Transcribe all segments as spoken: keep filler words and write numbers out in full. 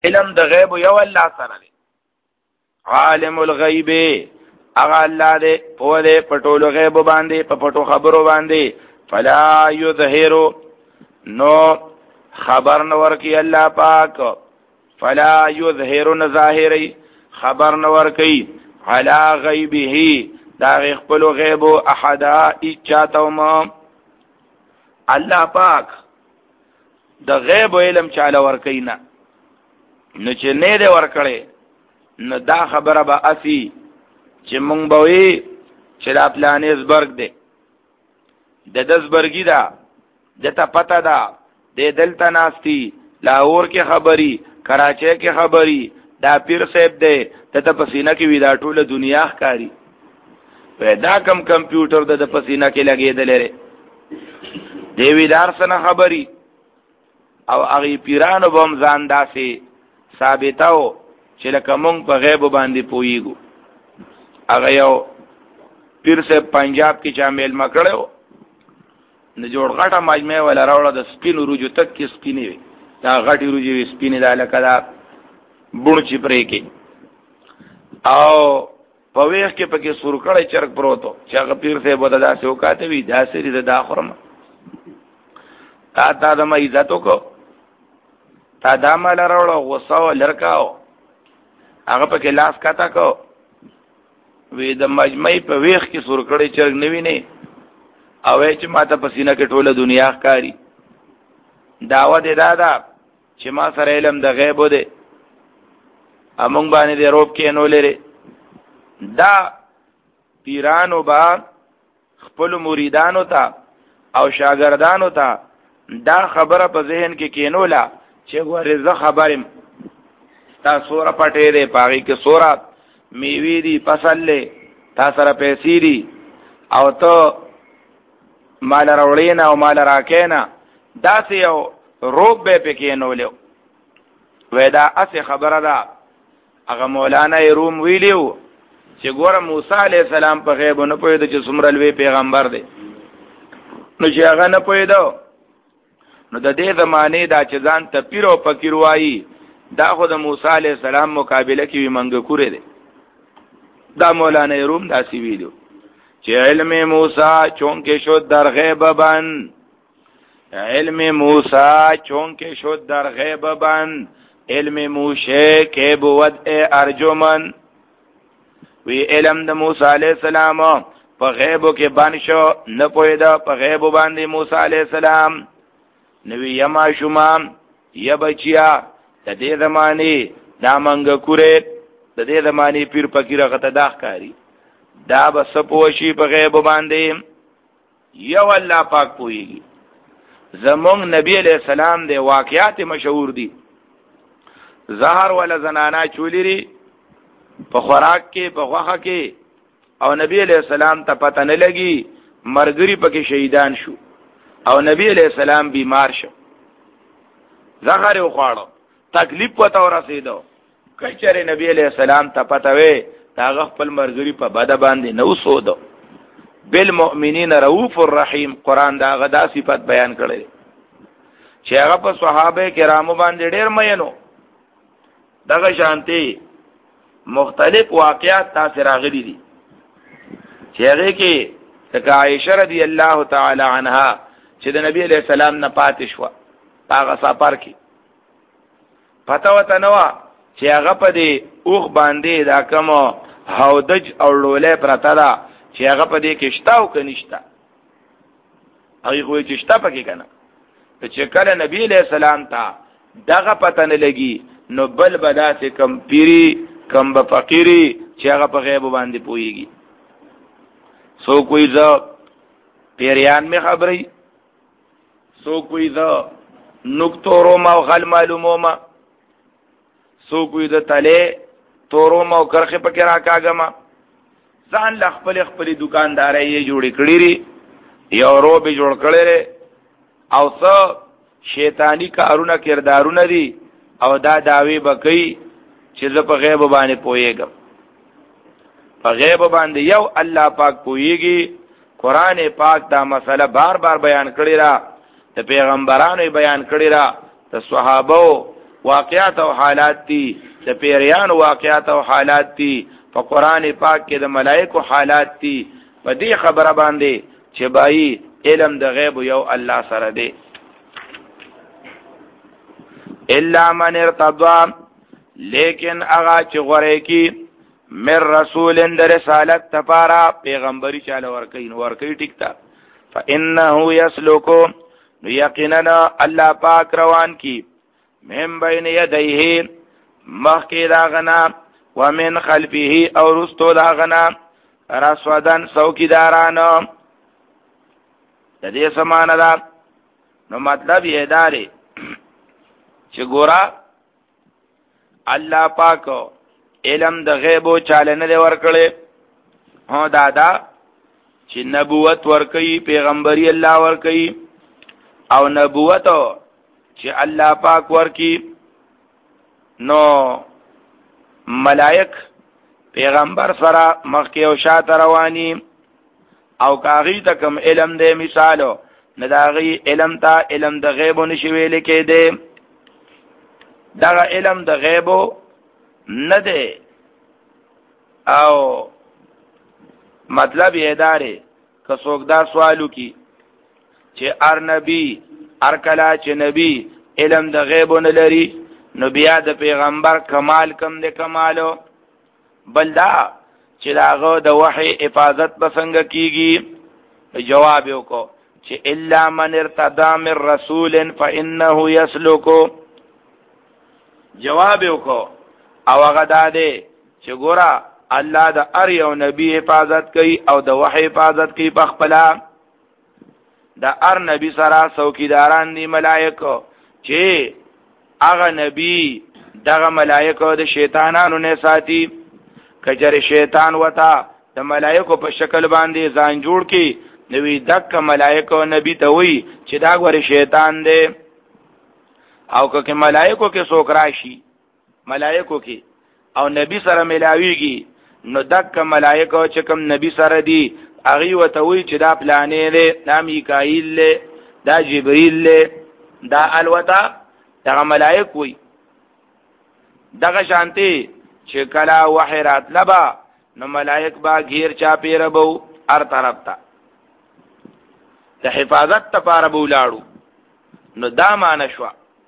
علم د غیب یو الله سره دی. عالم الغیب هغه الله دی په دې پټولو غیب باندې په پټو خبرو باندې. فلا یظهر نو خبر نور کی الله پاک. فلا یظهر نظاهری خبر نور کی علی غیبه دا خپل غیب احد اچاتوم. الله پاک د غیب علم چاله ور کینا نو چې نه دی ور کړي نو دا خبره به اسی چې مونږ به وي چې دا پلانیزبرګ دی د دزبرګی دا دته پته ده د دلته ناستی لاهور کې خبري کراچۍ کې خبري دا پیر صاحب دی دته پسینه کې وی دا ټوله دنیا ښکاری پیدا کم کمپیوټر د پسینه کې لګېدل لري دی ویدار سره خبري او هغه پیرانو بم ځان داسې ثابتاو چې لکه مونږ په غیب باندې پوېګو. هغه یو پیر صاحب پنجاب کې چا میل مکړو نه جوړ غټه مجمع ولا راوړه د سپینو روجو تک کې سپینې وي دا غټي روجي سپینې دا لکه دا بون چې پرې کې او په وېخ کې پکې سور کړی چرګ پروتو چې هغه پیر صاحب ودا داسې وکاته وي داسې دې دا خورم تا تا د ما عزتو کو تا دا مال راوړو غوسه لړکاو هغه پکې لاس کاته کو وې د مجمع په وېخ کې سور کړی چرګ نه ویني او چې ماته پسینه کې ټوله دنیا ښکاری. داوا دې دادا چې ما سره علم د غیب دی امون باندې دې روب کې نو لري. دا پیرانو با خپل مریدانو ته او شاګردانو ته دا خبره په ذهن کې کینولا چې ګوره زه خبرم تا سوره پټې دې پاغي کې سوره میوي دي فصل تا سره پیسې دي او ته مال راوړینا او مال راکینا داسې یو روب به پکې نولو. ودا اسه خبره ده هغه مولانا روم ویلیو چې ګوره موسی علی السلام په غیب نه پوهید چې څومره لوی پیغمبر دی نو چې هغه نه پوهیدو نو د دې زمانه دا چې ځان ته پیر او فقیر وایي دا خو د موسی علی السلام مقابله کې منګ کړی دی. دا مولانا روم داسې ویلو چې علم موسی چونکه شد در غیب بند علم موسی چونکه شد در غیب بند علم موشه که بود ارجمن. وی علم د موسی علیہ السلام په غیب کې باندې شو نه پوهیدا په غیب باندې موسی علیہ السلام نو یما شومان یا بچیا د دې زمانی دا منګ کوره د دې زمانی پیر فقیر غته داخ کاری دا بس پوشی په غیب باندې یو الله پاک پویږي. زمون نبی علیہ السلام د واقعات مشهور دي زهر ولا زنانا چولیری په خوراک کې په غوخه کې او نبی علیہ السلام ته پته نه لګي مرګري پکې شهیدان شو او نبی علیہ السلام بیمار شو زهر یو خواړو تکلیف پته ورسېدو کچره نبی علیہ السلام ته پته وې دا خپل مرګري په بد باندې نو سودو. بالمؤمنین رؤوف الرحیم قران دا غدا صفات بیان کړي چې هغه په صحابه کرامو باندې ډېر مینو. دغه شانتي مختلف واقعات تاسو راغلي دي چې هغه کې د عائشہ رضی الله تعالی عنها چې د نبی علیہ السلام نه پاتې شو هغه سفر کې پته وته نو چې هغه په دې اوخ باندې دا کوم هودج او لولې پرته ده چې هغه په دې کې شتا او کنيشتا هغه خو چې شتا پکې کنه چې کله نبی علیہ السلام ته دغه پته نه لګي نو بل بداسه کم پیری کم به فقيري چې هغه په غیب باندې پويږي. سو کوئی ز پیریان می خبري سو کوئی ز نکتورو ما غل معلومو ما سو کوئی ز تله تورو ما کرخه پکې راکاګما ځان ل خپل خپل دکانداري یې جوړې کړې لري یو رو به جوړ کړي لري او څو شیطانی کارونه کردارونه دي او دا داوی بکئی چې زه په غیب باندې پوهیږم. په غیب باندې یو الله پاک پوهیږي. قران پاک دا مسله بار بار بیان کړی را د پیغمبرانو بیان کړی را د صحابه واقعات او حالات دي د پیریان واقعات او حالات دي په قران پاک کې د ملائکو حالات دي په دې خبره باندې چې بای علم د غیب یو الله سره دی الا من ارتضى لیکن اغا چې غره کی مر رسول در رسالت تفارا پیغمبري چاله ورکین ورکی ټیک تا فانه يسلكو یقینا الله پاک روان کی من بین یدیه مخکی داغنا ومن خلفه او رستو داغنا رسودن سوکیدارانو د دې سمانه دا نو مطلب یې داري چې ګورا الله پاک علم د غیب او چاله نه ورکړي هو دادا چې نبوت ورکړي پیغمبري الله ورکړي او نبوت چې الله پاک ورکړي نو ملائک پیغمبر سره مخکې او شاته رواني او کاغی تا کم علم دے مثالو نداغی علم تا علم دا غیبو نشوی لکی دے داغا علم دا غیبو ندے او مطلب یہ دارے کسوک دا سوالو کی چه ار نبی ار کلا چه نبی علم دا غیبو نلری نو بیا د پیغمبر کمال کم دے کمالو بلدا چې داغه د وحی حفاظت بسنګ کیږي جواب یو کو چې الا من ارتضى من رسول فانه يسلك جواب یو کو او هغه داده چې ګورا الله د ار یو نبی حفاظت کوي او د وحی حفاظت کوي په خپل د ار نبی سره څوکیداران دي ملائکه چې هغه نبی دغه ملائکه د شیطانانو نه ساتي کجر شیطان وتا د ملائکو په شکل باندې ځان جوړ کی نوې دک ملائکو نبی ته وی چې دا غوړي شیطان دی او که ملائکو کې څوک راشي ملائکو کې او نبی سره ملاویږي نو دک ملائکو چې کوم نبی سره دی هغه وته وی چې دا پلانې دی دا میکائیل دی دا جبرئیل دی دا الوتا دا ملائک وی دغه شانتي چې کلا وحی راتلبا نو ملائک با غیر چا پیر بو ار طرف تا د حفاظت تپاره بولاړو نو دا مانشوا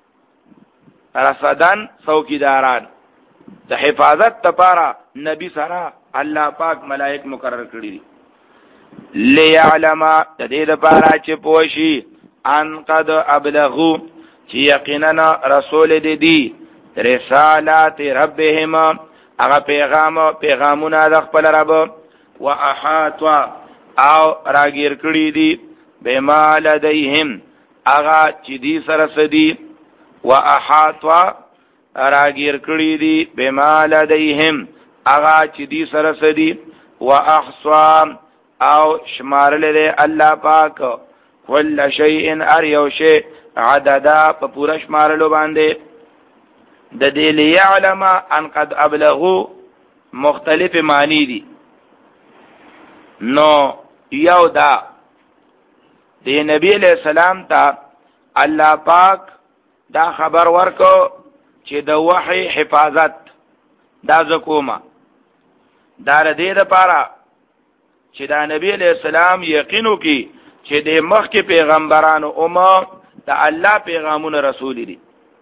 رصدن څوکیداران د حفاظت تپاره نبی سره الله پاک ملائک مقرر کړی دي ليعلم د دې لپاره چې پوښي ان قد ابلغو چې یقینا رسول دې دی رسالات ربهم هغه پیغام پیغامونه د خپل رب واحاط او راګیر کړی دي بما لديهم هغه چې دي سره سدي واحاط راګیر کړی دي بما لديهم هغه چې دي سره سدي واحصى او شمارل له الله پاک کل شیء ار یو شی عددا په پورا شمارلو باندې د دې ليعلم ان قد ابلغوا مختلف معنی دي نو یو دا د نبی علیہ السلام ته الله پاک دا خبر ورکو چې د وحی حفاظت دا زکوما دا ر دې لپاره چې دا نبی علیہ السلام یقینو کی چې د مخکې پیغمبرانو امه د الله پیغامونه رسول دي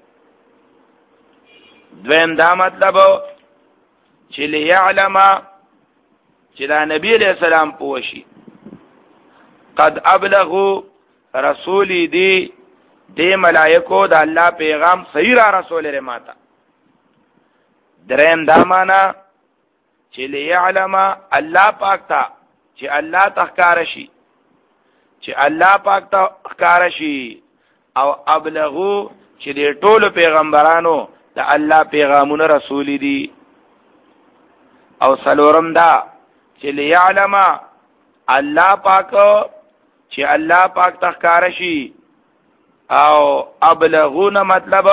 دویم دا مطلب چې ليعلم چې دا نبی علیہ السلام پوښي قد ابلغوا رسولی دی دی ملائکو دا الله پیغام صحیح را رسول رماتا دریم دا مانا چې ليعلم الله پاک تا چې الله تخکار شي چې الله پاک تا تخکار شي او ابلغو چې دی ټول پیغمبرانو دا الله پیغامونه رسول دي او سلورم دا چې ليعلم الله پاک چې الله پاک تخکار شي او ابلغون مطلب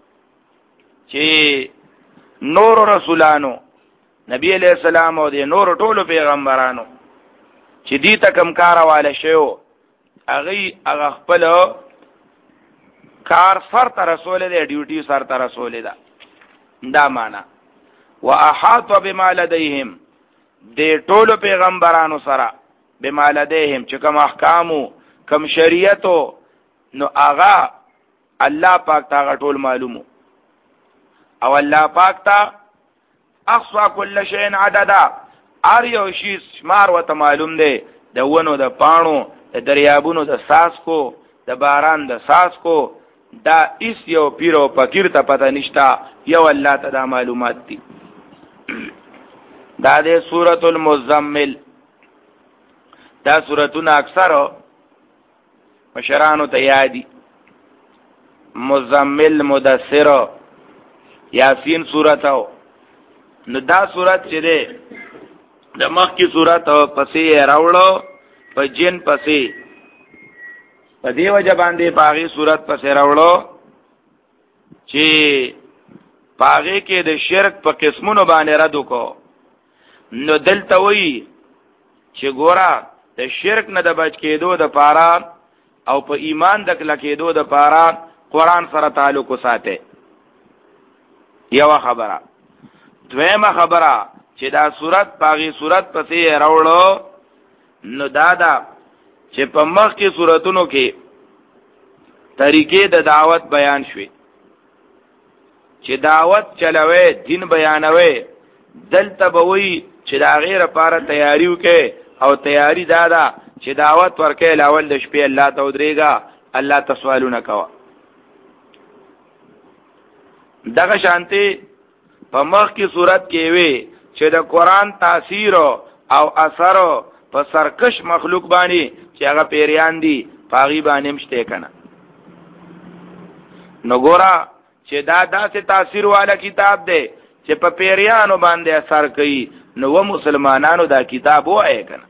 چې نور رسولانو نبی علیہ السلام او د نور ټولو پیغمبرانو چې دې ته کم کارواله شیو هغه هغه خپل کار سر ته رسول دی ډیوټي سر ته رسول دی دا معنا واحاط بما لديهم د ټولو پیغمبرانو سره بما لديهم چې کوم احکامو کوم شریعتو نو آغا الله پاک تا ټول معلومو او الله پاک تا احصا كل شيء عددا ار یو شی شمار وته معلوم دی د ونو د پانو د دریابونو د ساس کو د باران د ساس کو دا اس یو پیرو فقیر ته پته نشتا یو الله ته دا معلومات دي دا د سورۃ المزمل دا سورتونه اکثر مشرانو ته یادي مزمل مدثر یاسین سورتو نو دا سورت چې ده د مخ کی سورت پسې راوړو په جن پسې په دی وجه باندې پاغي سورت پسې راوړو چې پاغي کې د شرک په قسمونو باندې رد وکړو نو دلته وی چې ګورا د شرک نه د بچ کېدو د پاره او په ایمان د کله کېدو د پاره قران سره تعلق وساته یو خبره دویمه خبره چې دا صورت پاغي صورت پسې راوړو نو دادا چې په مخ کې صورتونو کې طریقې د دعوت بیان شوي چې دعوت چلوي دین بیانوي دلته به وي چې دا غیر لپاره تیاری وکړي او تیاری دادا چې دعوت ورکې لاول د شپې الله ته ودرېګا الله تسوالونه کوا دغه شانتي په مخ کی صورت کې وي چې د قران تاثیر او اثر په سرکش مخلوق باندې چې هغه پیریان دي پاغي باندې مشته کنه نو ګورا چې دا داسې تاثیر والا کتاب دی چې په پیریانو باندې اثر کوي نو و مسلمانانو دا کتاب وایي کنه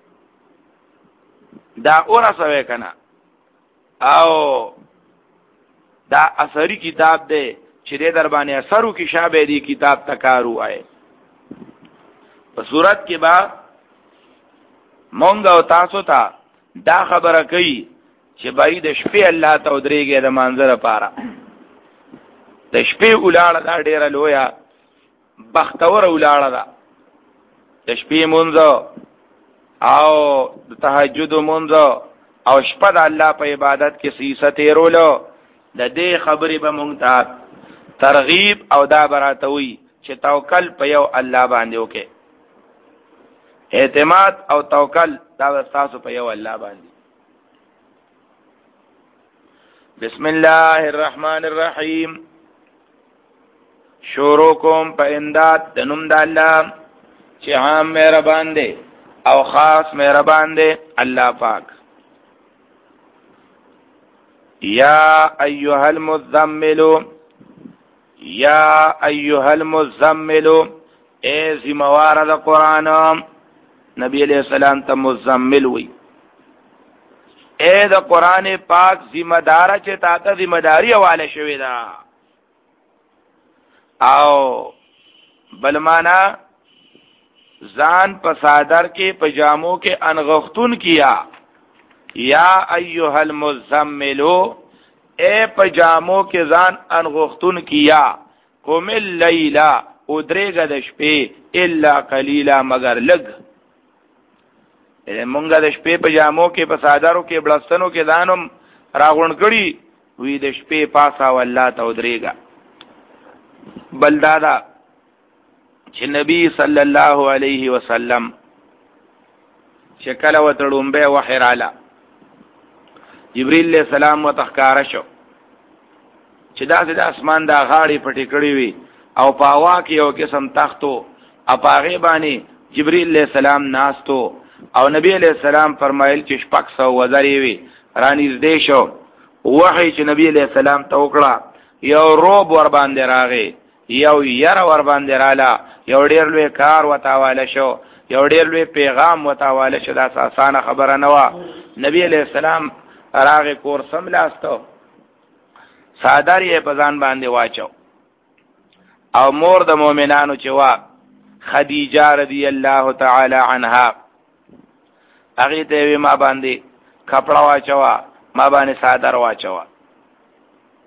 دا اورسوي کنه او دا اثری کتاب دی چې دې در باندې اثرو کې شابه دی کتاب تکارو آئے په صورت کې با مونږ او تاسو ته دا خبره کوي چې بای د شپې الله ته ودرېږي د منظر لپاره د شپې ولاړه دا ډیره لویا بختور ولاړه ده د شپې مونږ او د تهجد مونږ او شپه د الله په عبادت کې سیسه تیرولو د دې خبرې به مونږ ته ترغیب او دا براتوي چې توکل په یو الله باندې وکي اعتماد او توکل دا تاسو په یو الله باندې بسم الله الرحمن الرحیم شروع کوم په امداد د نوم د الله چې عام مهربان دی او خاص مهربان دی الله پاک یا ایها المزمل یا ایها المزمل اے ذمہوار د قران نبی علیہ السلام ته مزمل وی اے د قران پاک ذمہ دار چې تا ته ذمہ داری حواله شوی دا او بل معنا ځان په صادر کې پجامو کې انغختون کیا یا ایها المزمل اے پجامو کې ځان انغختون کیا قم الليل ادریګه د شپې الا قليلا مگر لګ مونږه د شپې پجامو کې په صادرو کې بلستانو کې دانم راغون کړي وی د شپې پاسا والله ته ادریګه بل دادا چې نبی صلی الله علیه وسلم شکل وتړم به وحی رااله جبرئیل علیہ السلام وتخکار شو چې داسې د اسمان دا غاړي پټې کړې وي او پاوا کې یو قسم تختو اپاغه باندې جبرئیل علیہ السلام ناستو او نبی علیہ السلام فرمایل چې شپږ سو وزرې وي رانیزدې شو وحی چې نبی علیہ السلام ته وکړه یو روب ور باندې راغی یو ير ور باندې رااله یو ډیر لوی کار وتاواله شو یو ډیر لوی پیغام وتاواله شو دا اسانه خبره نه و نبی علیہ السلام راغه کور سملاستو صادر یې بزان باندې واچو او مور د مؤمنانو چې وا خدیجه رضی الله تعالی عنها هغه ته ما باندې کپڑا واچوا ما باندې صادر واچوا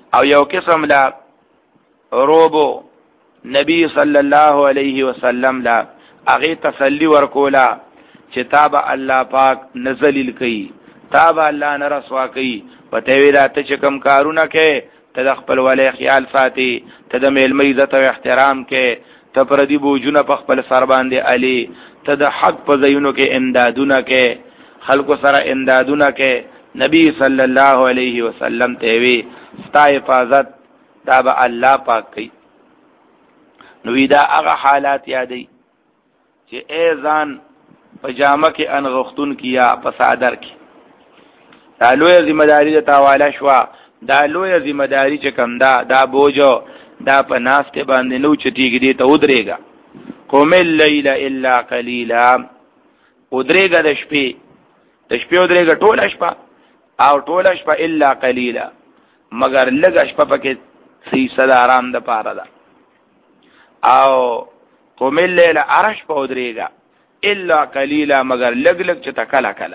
او یو قسم لا روبو نبی صلی الله علیه وسلم لا هغه تسلی ورکولا چې تاب الله پاک نزلیل کوي، تاب الله نه رسوا کوي. پته وی راته چې کم کارونه کې ته د خپل ولې خیال ساتي، ته د میلمه عزت او احترام کې، ته پر دې بوجونه په خپل سر باندې علي، ته د حق په ځایونو کې امدادونه کې، خلکو سره امدادونه کې. نبی صلی الله علیه وسلم ته وی ستا حفاظت تاب الله پاک کوي. نو دا هغه حالات یادې چې ای ځان پجامه کې انغختون کیا په صادر کې، دا لوی ذمہ داری د تاواله شو. دا لوی ذمہ داری چې کم دا دا بوجو دا په ناس ته باندې نو چتیږي دي ته ودرېګا. قوم الليل الا قليلا، ودرېګا د شپې، د شپې ودرېګا ټول شپه او ټول شپه الا قليلا، مگر لږ شپه پکې سي صد آرام د پاره ده. او قوم الليل ارش په ودرېګا الا قليلا، مگر لږ لږ چې تکلا کلا.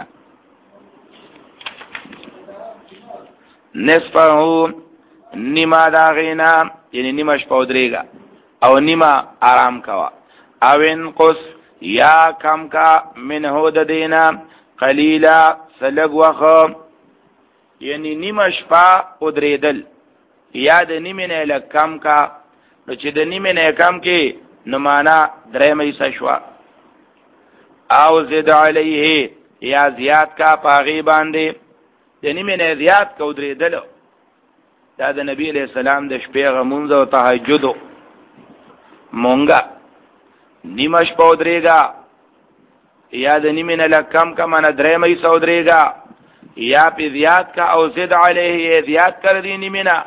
نصفه نیما دا غینا، یعنی نیما شپه ودرېګا او نیما آرام کوا. او انقص یا کم کا منه د دینا قلیلا سلګ وخ، یعنی نیما شپه ودرېدل یا د نیمه نه لږ کم کا. نو چې د نیمه نه کم کې نو معنا درې مې شوا. او زد علیه یا زیات کا پاغي باندې، د نیمه نه زیات کو درېدل. دا د نبی علیہ السلام د شپې غمونځ او تهجد مونږه نیمه شپه ودرېګا یا د نیمه نه کم کا معنا درې مې سو درېګا یا په زیات کا. او زد علیه زیات کر دی نیمه نه.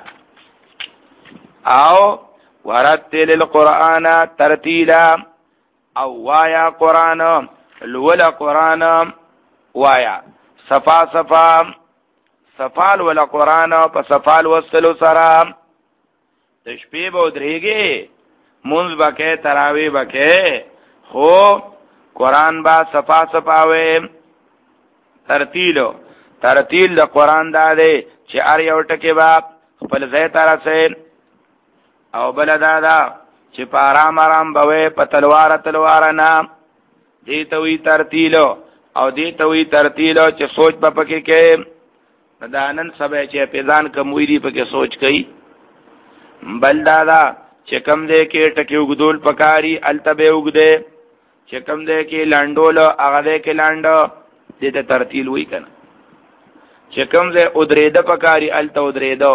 او ورتل القرآن ترتیلا، او وایا قرآن الولا قرآن وایا صفا صفا، صفال ولا قرآن په صفال وصلو سره. د شپې به ودرېږي منځ بکې تراوی بکې، خو قرآن با صفا صفا وي. ترتیلو ترتیل د قرآن دا دی چې ار یو ټکی با خپل ځای ته رسي. او بل دا دا چې په آرام آرام بوي، په تلوار تلوار نه. دې ته وی ترتیلو او دې ته وی ترتیلو چې سوچ په پکې کې دانن سبا چې پیزان کموي دي پکې سوچ کوي. بل دا دا چې کم دې کې ټکی وګدول پکاري التبه وګده، چې کم دې کې لاندول هغه دې کې لاندو، دې ته ترتیل وی کنه. چې کم دې ادریده پکاري الته ادریدو.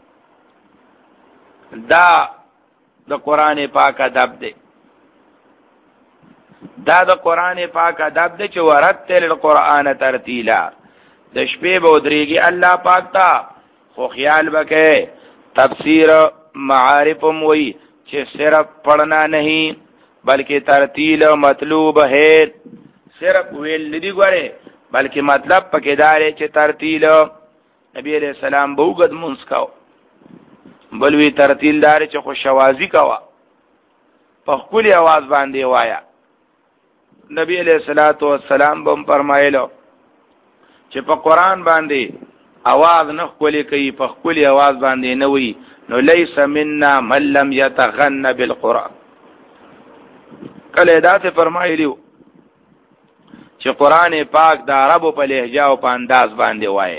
دا د قران پاک ادب دی، دا د قران پاک ادب دی چې ورتل القرآن ترتیلا. د شپې به ودرېږي الله پاک ته، خو خیال وکړي تفسیر معارفم وی چې صرف پڑھنا نہیں بلکہ ترتیل مطلوب ہے. صرف ویل ندی ګوره بلکې مطلب پکې دار چې ترتیل. نبی علیہ السلام بوګد منس کاو، بلوی ترتیل دار چې خوشوازی کوا، په خپل आवाज باندې وایا. نبی علیہ الصلوۃ والسلام بم فرمایلو چې په قران باندې आवाज نه خولي کوي، په خپل आवाज باندې نه وي، نو ليس منا من لم يتغن بالقران. کله دا څه فرمایلیو چې قران پاک د عربو په لهجه او په انداز باندې وایي.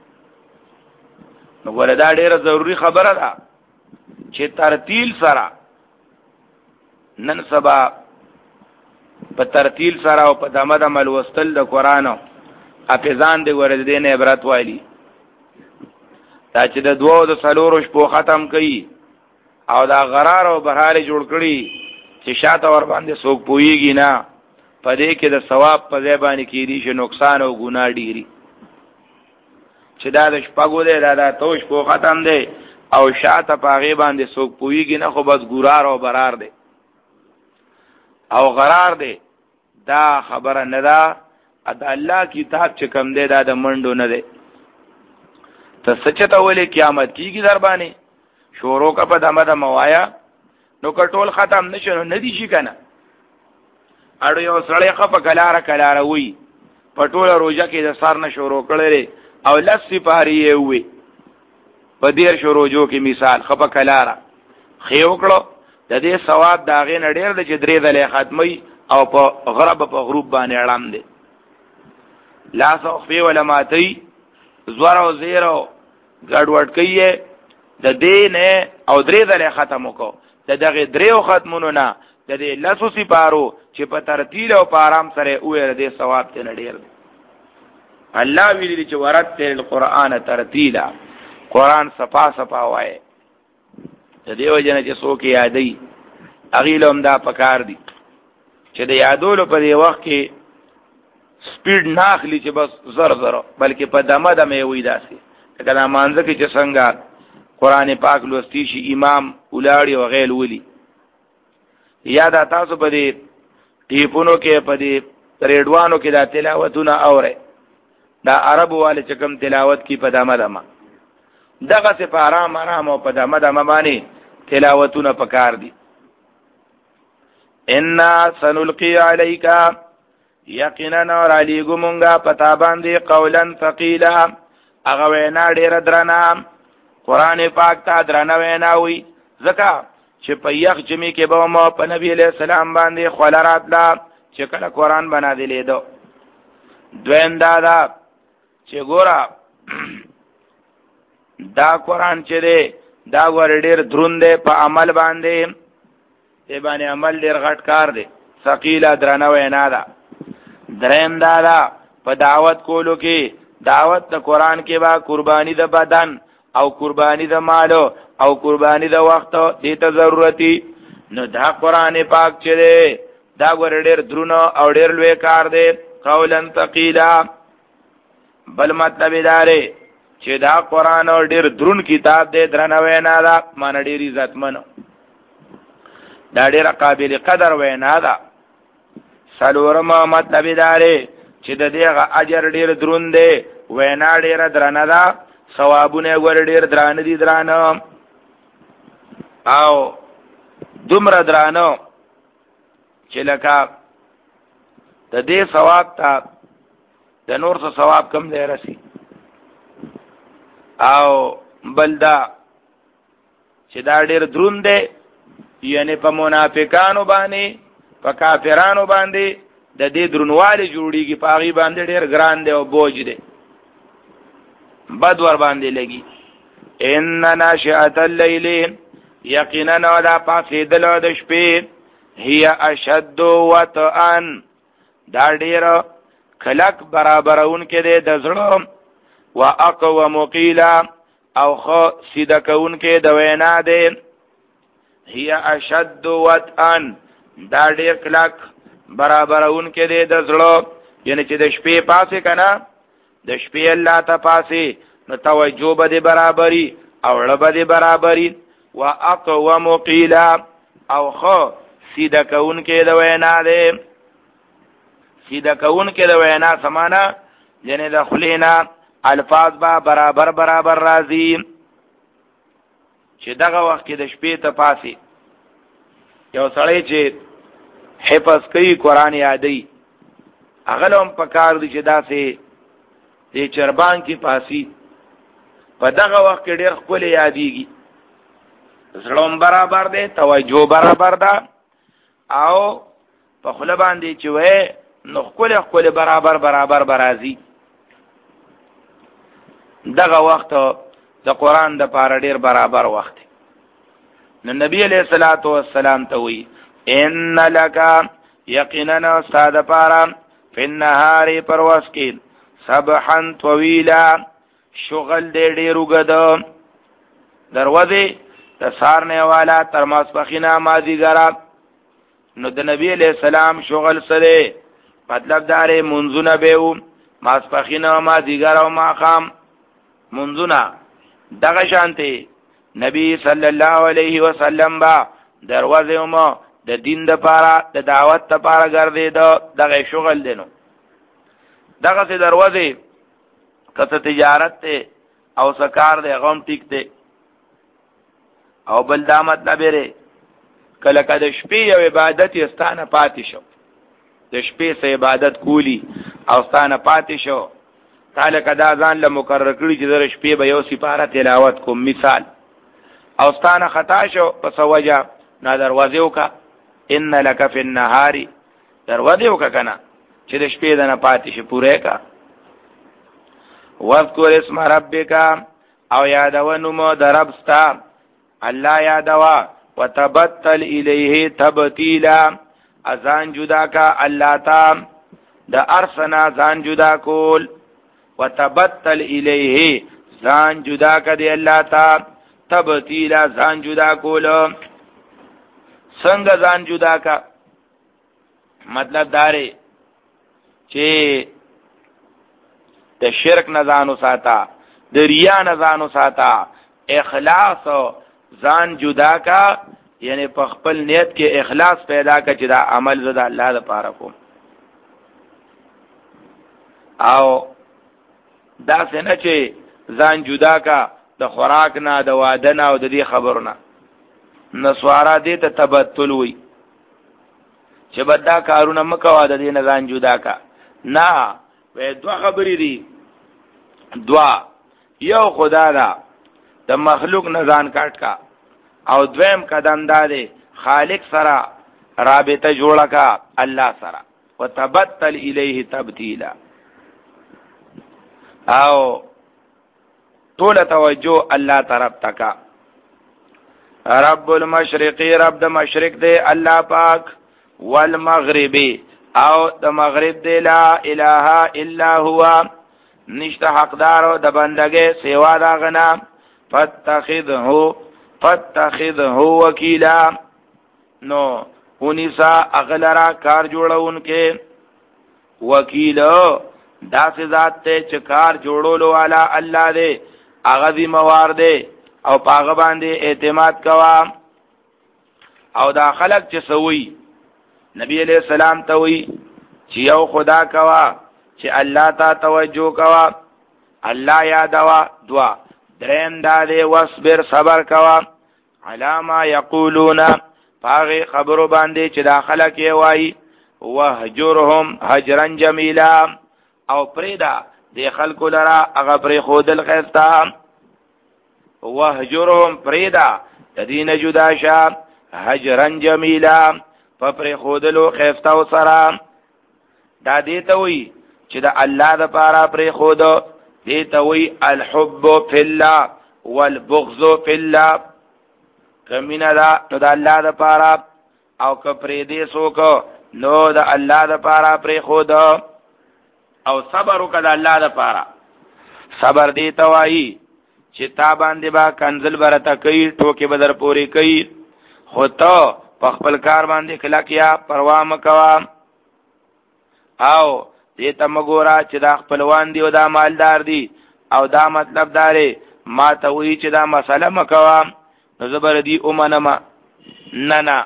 نو ولدا ډیره ضروری خبره ده چې ترتیل سره نن سبا په ترتیل سره او په دمه د عمل وستل د قران حافظان دی ورته دین عبرت والی. دا چې د دوو د سلورو شپو ختم کړي او دا غرار او بهار جوړ کړي چې شاته ور باندې څوک پويږي نه، پدې کې د ثواب په ځای باندې کېږي چې نقصان او ګناه ډیری. چې دا د شپږو دی دا د توش په ختم دی او شاته پاغي باندې څوک پويږي نه، خو بس ګورار او برار دی او غرار دی. دا خبره نه ده. دا الله کتاب چې کم دی دا د منډو نه دی. ته سچته ولې قیامت کیږي در باندې شورو کا په دمه د موایا نو کټول ختم نشو نه دي شي کنه. اړو یو سړی خپه کلاره کلاره وي په ټوله روزه کې د سار نه شروع کړي او لسی پاری وي په دیر شروجو کې مثال خپه کلاره خیو کړو د دې ثواب دا غې نډیر د چې درې دلې ختمي او په غرب په غروب باندې اړم دي لا سوفي علماءتي زوار او زیرو ګډوډ کوي د دین او درې دلې ختم وکړو د دغه دریو ختمونو نه د دې لاسو سپارو چې په ترتیل او په آرام سره وې دې ثواب ته نډیر الله ویلي چې ورتل القرآن ترتیلا قرآن صفا صفا وای د دیو جن چې څوک یادې اغیلم دا پکار دي چې د یادولو په دی وخت کې سپیډ ناخلی چې بس زر زر بلکې په دمه دمه وي داسې کله مانځه کې چې څنګه قرآن پاک لوستی شي امام ولاړی او غیل ولي یاد تاسو په دې ټیپونو کې په دې ریډوانو کې دا تلاوتونه اوره دا عربو والے چې کوم تلاوت کی په دمه دمه دغه څه په آرام آرام او په دمه دمه باندې تلاوتونه پکار دي ان سنلقي عليك یقینا نور علی ګمونګه پتا باندې قولا ثقيلا هغه وینا ډیر درنه قران پاک ته درنه وینا وي زکه چې په یخ جمی کې به مو په نبی علیہ السلام باندې خلرات لا چې کله قران بنا دی لیدو دوین دا دا چې ګورا دا قران چې دی دا ور ډیر دروند په عمل باندې ای باندې عمل ډیر غټ کار دی ثقيله درنه وینا ده دریم دا دا په دعوت کولو کې دعوت د قران کې با قرباني د بدن او قربانی د مال او قربانی د وخت دې ته ضرورتي نو دا قران پاک چې دی دا ور ډېر درونو او ډېر لوی کار دی قولا ثقيلا بل مطلب داره چې دا قران ډېر درون کتاب دی درنه وینا ده مان ډېر عزتمن دا ډېر قابل قدر وینا ده سلورم مطلب داره چې د دې اجر ډېر درون دی وینا ډېر درنه ده ثوابونه ور ډیر درانه دي درانه او دومره درانه چې لکه د دې ثواب ته د نور څه ثواب کم دی رسی او بلدا چې دا ډیر دروند دی یعنی په منافقانو باندې په کافرانو باندې د دې درنواله جوړیږي په هغه باندې ډیر ګران دی او بوج دی بد ور باندې لګي ان ناشئه الليل یقینا دا پاسیدل د شپې هي اشد وطئن دا ډیر کلک برابرون کې د زړه واقوى مقيلا او خو سیده کون کې د وینا ده هي اشد وطئن دا ډیر کلک برابرون کې د زړه یعنی چې د شپې پاسه کنا د شپې الله ته پاسه نو توجه به برابرۍ او لبه به برابرۍ واقوى مقيلا او خو سیده کون کې د وینا ده سیده کون کې د وینا سمانا یعنی د خلینا الفاظ با برابر برابر راځي چې دغه وخت کې د شپې ته پاسي یو سړی چې حفظ کوي قران یادي هغه هم پکار دي چې داسې د چربان کې پاسي په دغه وخت کې ډېر خپل یادېږي زړه برابر دی توجه برابر ده او په خله باندې چې وې نو خپل خپل برابر برابر برازي دغه وخت د قران د پاره ډیر برابر وخت نو نبی علیہ الصلوۃ والسلام ته وی ان لک یقینا استاد پاره فی النهار پرواز کې سبحا طویلا شغل دې ډیر وګد دروازه د سارنه والا تر ماسپخینه مازیګرا نو د نبی علیہ السلام شغل سره مطلب داره منځونه بهو ماسپخینه مازیګرا او ماقام منځونه دغه شانته نبی صلی الله علیه وسلم با دروازه مو د دین د پاره د دعوت د پاره ګرځید دغه شغل دینو دغه سي دروازه کته تجارت ته او سکار د غم ټیک ته او بل دا مطلب لري کله کله شپې او عبادت یستانه پاتې شو د شپې سه عبادت کولی او ستانه پاتې شو تعالی کدا ځان له مقرر کړی چې در شپې به یو سپاره تلاوت کوم مثال او ستانه خطا شو پس وجه نا دروازه وکا ان لک فی النهار دروازه وکا کنه چې د شپې دنه پاتې شي پوره کا واذکر اسم ربک او یادونو مو دربستا الله یادوا وتبتل الیه تبتیلا ازان جدا کا الله تا د ارسنا ځان جدا کول وتبتل الیه ځان جدا کا دی الله تا تبتیلا ځان جدا کول څنګه ځان جدا کا مطلب داره چې د شرک نه ځانو ساته د ریا نه ځانو ساته اخلاص ځان جدا کا یعنی په خپل نیت کې اخلاص پیدا کا چې دا عمل زده الله لپاره کوم او دا څنګه چې ځان جدا کا د خوراک نه د واده نه او د دې خبرونه نسوارا دې ته تبتل وي چې بدا کارونه مکوا د دې نه ځان جدا کا نه وې دوه خبرې دي دوا یو خدا دا د مخلوق نه ځان کاټ کا او دویم قدم دا دی خالق سره رابطه جوړه کا الله سره وتبتل الیه تبتیلا او ټول توجه الله طرف تکا رب المشرقی رب د مشرق دی الله پاک والمغربی او د مغرب دی لا اله الا هو نشته حقدار د بندګۍ سوا دا غنا فتخذه فتخذه وکیلا نو اونیسا اغلرا کار جوړونکې وکیل دا سي ذات ته چې کار جوړولو والا الله دې هغه دې موار دې او پاغه باندې اعتماد کوا او دا خلق چې سوي نبی علیہ السلام ته وی چې یو خدا کوا چې الله ته توجه کوا الله یادوا دعا دریم دا دې واصبر صبر کوا علامه یقولون پاغه خبرو باندې چې داخله کې وای وهجرهم هجرا جمیلا او پریدا د خلکو لرا هغه پرې خودل خستا وهجرهم پریدا د دین جدا شه هجرا جمیلا پرې خودلو خستا وسرا دا دې ته وی چې د الله د پاره پرې خود دې ته وی الحب فی الله والبغض فی الله کمینا دا نو د الله د پاره او کپرې دې سوک نو د الله د پاره پرې خود او صبر وکړه الله د پاره صبر دې توای چې تا باندې با کنزل برته کوي ټوکې بدر پوری کوي خو ته په خپل کار باندې کلا کیا پروا مکوا او دې ته مګورا چې دا خپلوان دی او دا مالدار دی او دا مطلب داره ما ته وی چې دا مسله مکوا نو زبر دی اومنما نه نه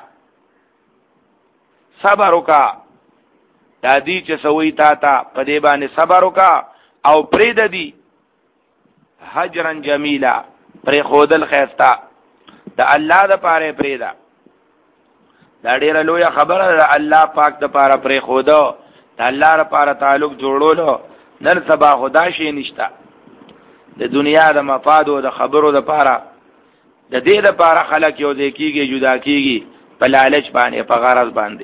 صبر وکا دا دی چې سوی تا تا په دې باندې صبر وکا او پرې د دی حجرن جمیلا پرې خودل خيستا د الله د پاره پرې دا دا ډیره لوی خبره ده الله پاک د پاره پرې خودو د الله لپاره تعلق جوړولو نن سبا خدا شي نشتا د دنیا د مفاد او د خبرو د پاره د دې د پاره خلک یو ځای کیږي جدا کیږي په لالچ باندې په غرض باندې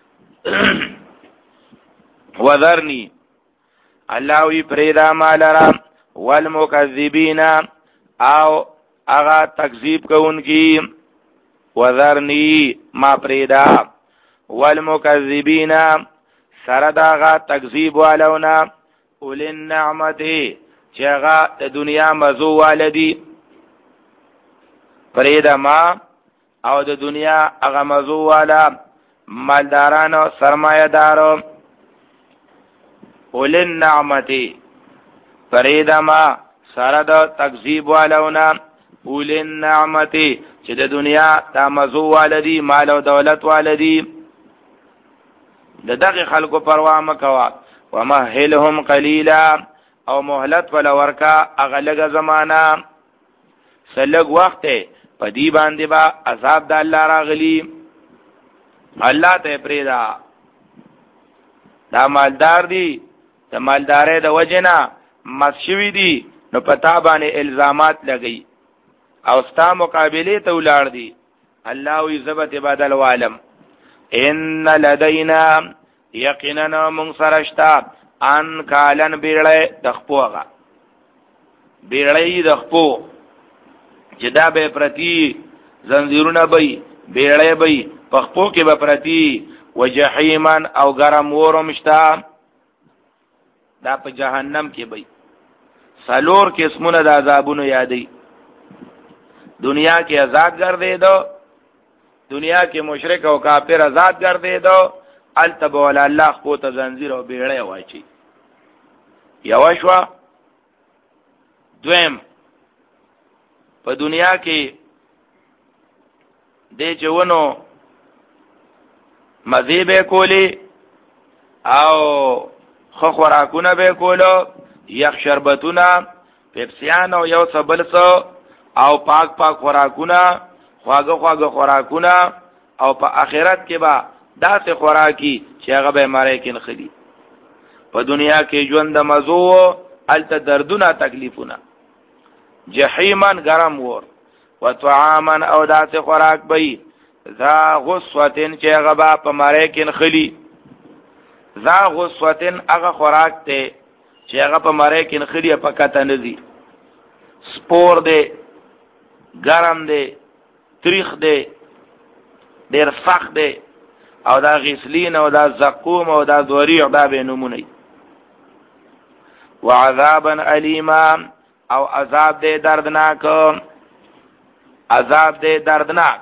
وذرنی الله وی پریدا مالرا والمکذبین او اغا تکذیب کوونکی وذرنی ما پریدا والمکذبین سره داغه تکذیب والونا اول النعمت چې هغه د دنیا مزو والدی پریدا ما او د دنیا هغه مزو والا مالدارانو سرمایه‌دارو اول النعمت پریدا ما سره د تکذیب والونا اول النعمت چې د دنیا د مزو والدی مال او دولت والدی د دغه خلکو پروا مکوا ومهلهم قلیلا او مهلت ولا ورکا اغلګه زمانہ سلګ وخت په دی باندې با عذاب د الله راغلی الله ته پریدا دا مالدار دی د مالدارې د وجنا مسشوی دی نو پتا باندې الزامات لګی او ستا مقابله ته ولاړ دی الله وی زبت بدل والم ان لدینا یقینا من سرشتا ان کالن بیړې دخپوغه بیړې دخپو جدا به پرتی زنجیرونه بی بیړې بی پخپو کې به پرتی وجحیمن او گرم ورمشتا دا په جهنم کې بی سالور کې اسمونه د عذابونو یادې دنیا کې آزاد ګرځې دو دنیا کې مشرک او کافر آزاد ګرځې دو التب ولا الله خو ته زنجیر او بیړې واچي یواشوا دویم په دنیا کې د چونو مزه به کولی او خو خوراکونه به کولو یخ شربتونه پیپسیان او یو سبلسو او پاک پاک خوراکونه خواږه خواږه خوراکونه او په آخرت کې با داسې خوراکي چې هغه به مریکن خلی په دنیا کې ژوند مزو الته دردونه تکلیفونه جهیمن گرم ور وطعاما او داسې خوراک بی ذا غصوتن چې هغه با په مریکن خلی ذا غصوتن هغه خوراک ته چې هغه په مریکن خلی په کته نزي سپور دی گرم دی تریخ دی ډیر سخت دی او دا غسلین او دا زقوم او دا ذریع دا به نمونه وعذابا الیما او عذاب دی دردناک عذاب دی دردناک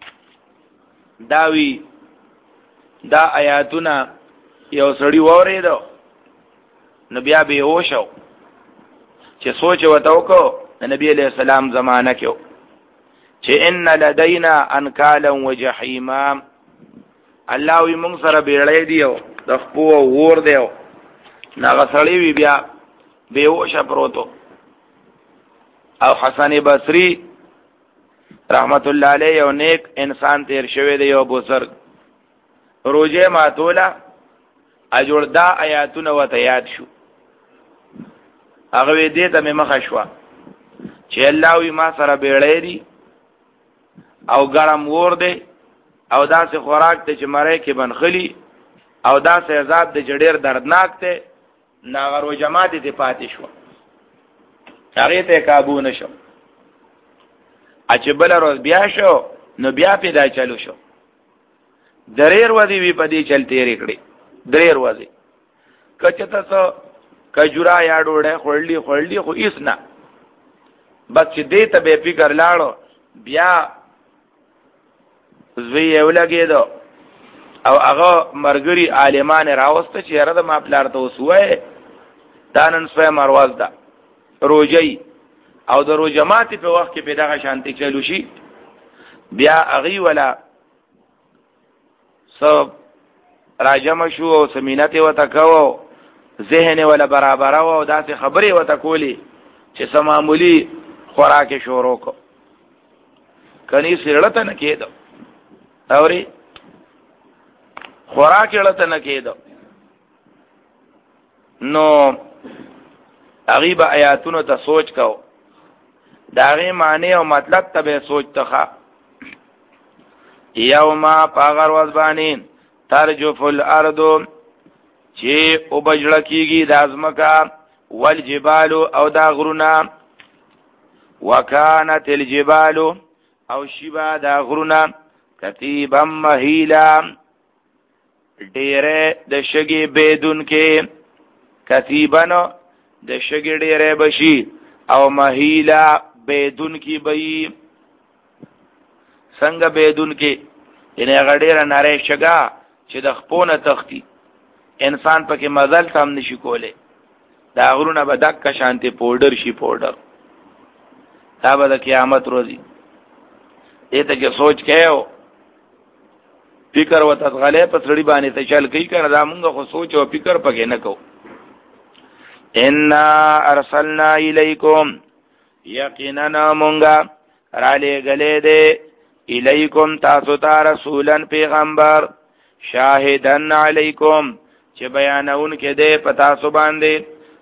داوی دا آیاتونه یو سړی وریدو نو بیا به هوشو چې سوچ وته وکړو نبی علیہ السلام زمانہ کې چې ان لدینا انکالا وجحیما الله وی مونږ سره بیړې دیو د خپو ور دیو ناغه سړی وی بیا به هوش پروتو او حسن بصری رحمت الله علیه یو نیک انسان تیر شوی دی یو بزرگ روزه ماتولا اجور دا آیاتونه وته یاد شو هغه دې ته مخه شو چې الله وی ما سره بیړې دی او ګرم ور دی او داسې خوراک ته چې مړی کې بنخلی او داسې عذاب د جډیر دردناک ته ناغرو جماعت ته پاتې شو هغه ته قابو نشو اچ بل روز بیا شو نو بیا پیدا چلو شو دریر وځي وی پدې چلته ریکړي دریر وځي کچته څو کجورا یا ډوړې خړلې خړلې خو هیڅ نه بس دې ته به فکر لاړو بیا زوی یو لګیدو او هغه مرګري عالمان راوسته چې هر د ما پلار ته وسوي دانن سوی مرواز ده روجي او د روجمات په وخت کې پیدا شانتي چلو شي بیا اغي ولا سب راجم شو او سمینت وته کو ذهن ولا برابر او داسې خبرې وته کولی چې سمامولي خوراک شروع کو کني سرلته نه کېدو اوري خوراک لته نه کېدو نو غیب آیاتونو ته سوچ کو داغه معنی او مطلب ته به سوچ تخا یوما پاغر وزبانین ترجف الارض چې او بجړه کیږي د ازمکا والجبال او دا غرونا وکانت الجبال او شبا دا غرونا کتیبا مهیلا ډیره د شګي بدون کې کتیبانو د شګي ډیره بشي او مهیلا بدون کې بي څنګه بدون کې ینه غډیره ناره شګا چې د خپونه تختی انسان پکې مزل تام نشي کوله دا غرونه به دک شانته پودر شي پودر دا به د قیامت روزي دې ته کې سوچ کېو فکر وته غلې په سړي باندې ته چل کوي کنه دا مونږ خو سوچ او فکر پکې نه کو ان ارسلنا الیکم یقینا مونږه را لګلې دې الیکم تاسو ته رسولن پیغمبر شاهدن علیکم چې بیانون کې دې پتا سو باندې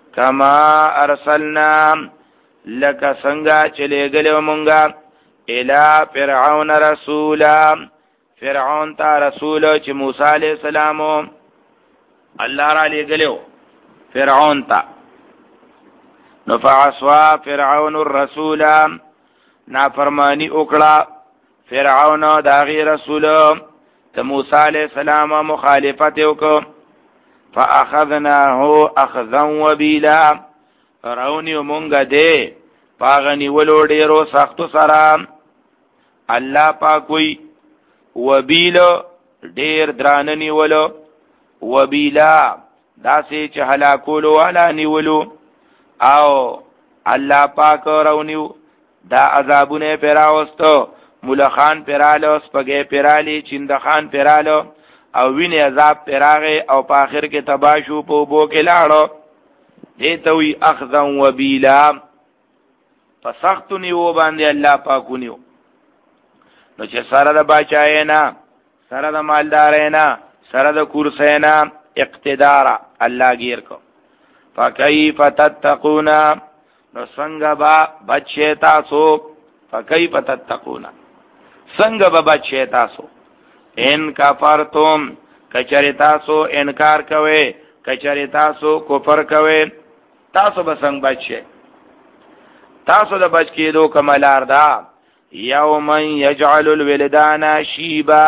کما ارسلنا لک څنګه چې لېږلو مونږه الی فرعون رسولا فرعون ته رسول چې موسی علیہ السلام الله را لېږلو فرعون ته نو فعصوا فرعون الرسول نافرمانی وکړه فرعون دا غي رسول ته موسی علیہ السلام مخالفت وکړه فاخذناه اخذا وبيلا فرعون مونږه دې پاغنی ولو ډیرو سختو سره الله پاک وی وبیل ډیر دراننی ولو وبیلا داسې چې هلاکولو والا نیولو او الله پاک راونیو دا عذابونه پیراوستو ملخان پیرالو سپګې پیرالی چندخان پیرالو او ویني عذاب پیراغه او په اخر کې تباشو په بو کې لاړو دیتوی اخذا وبیلا فسخت نیو باندې الله پاک نیو نو چې سره د بچاینا سره د مالدارینا سره د کورسینا اقتدار الله گیر کو فکیف تتقون نو څنګه با بچی تاسو فکیف تتقون څنګه به بچی تاسو ان کفرتم کچری تاسو انکار کوي کچری تاسو کفر کوي تاسو به څنګه بچی تاسو د بچ کېدو کملار دا یوم یجعل الولدان شیبا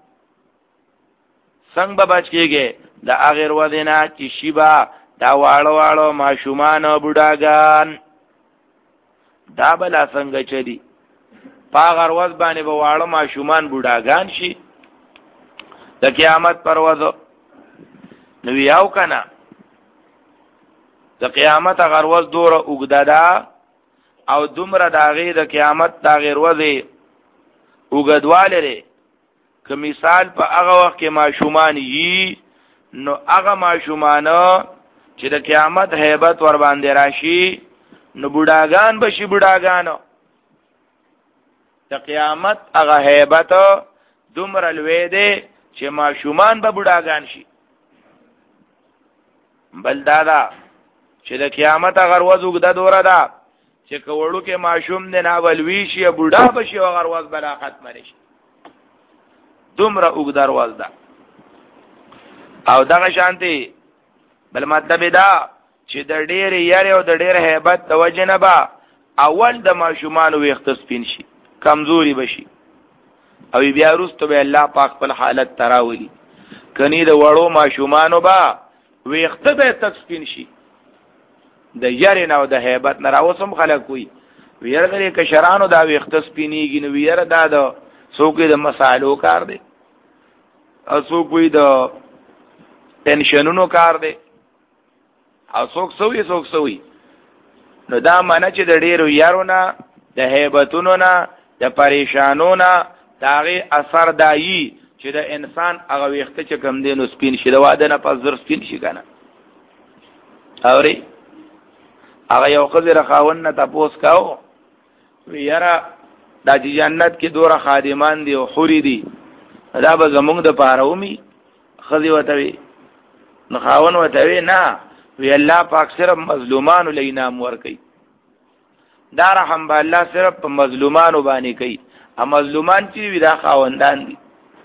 څنګه به بچ کېږي د اخر ودینا چې شیبا دا واړو واړو ماشومان او بوډاګان دا بلا څنګه چلی پاغر وز باندې به واړو ماشومان بوډاګان شي د قیامت پرواز نو یاو کنه د قیامت غروز دوره وګدادا او دومره داغه د قیامت دا غیر وځي وګدواله لري که مثال په هغه وخت کې ماشومان یي نو هغه ماشومان چې د قیامت hebat ور باندې راشي نو بوډاګان بشي بوډاګانو د قیامت هغه hebat دومره لوی دی چې ماشومان به بوډاګان شي بل دادا چې د قیامت هغه ورځ وګدا دوره ده چې کوړو کې ماشوم نه ناولوي شي بوډا بشي او هغه ورځ بلا ختم نشي دومره وګدا ورځ ده او دغه شانتي بل مطلب دا چې د ډېر یاري او د ډېر hebat د وجنبا اول د ماشومان وخت سپین شي کمزوري بشي او بیا وروسته به الله پاک په حالت تراولي کني د وړو ماشومانو با وخت به تک سپین شي د یاري نو د hebat نه راوسم خلک وي ویره د کشرانو دا وخت سپینیږي نو ویره دا د څوک د مسالو کار دی او څوک وي د ټینشنونو کار دی او څوک سوي څوک سوي نو دا معنی چې د ډیرو یارونه د hebatونو نه د پریشانونو نه داغه اثر دایي چې د انسان هغه وخت چې کم دینو سپین شي د واده نه پس زر سپین شي کنه اوري هغه یو خزر خاون نه تاسو کاو ویرا د جنت کې دوره خادمان دي او حوري دي دا به زمونږ د پارومي خزي وته وي نو خاون وته وي نه وی الله پاک صرف مظلومانو لینام ور کوي دا رحم به الله صرف په مظلومانو باندې کوي ا مظلومان چې وی دا خاوندان دي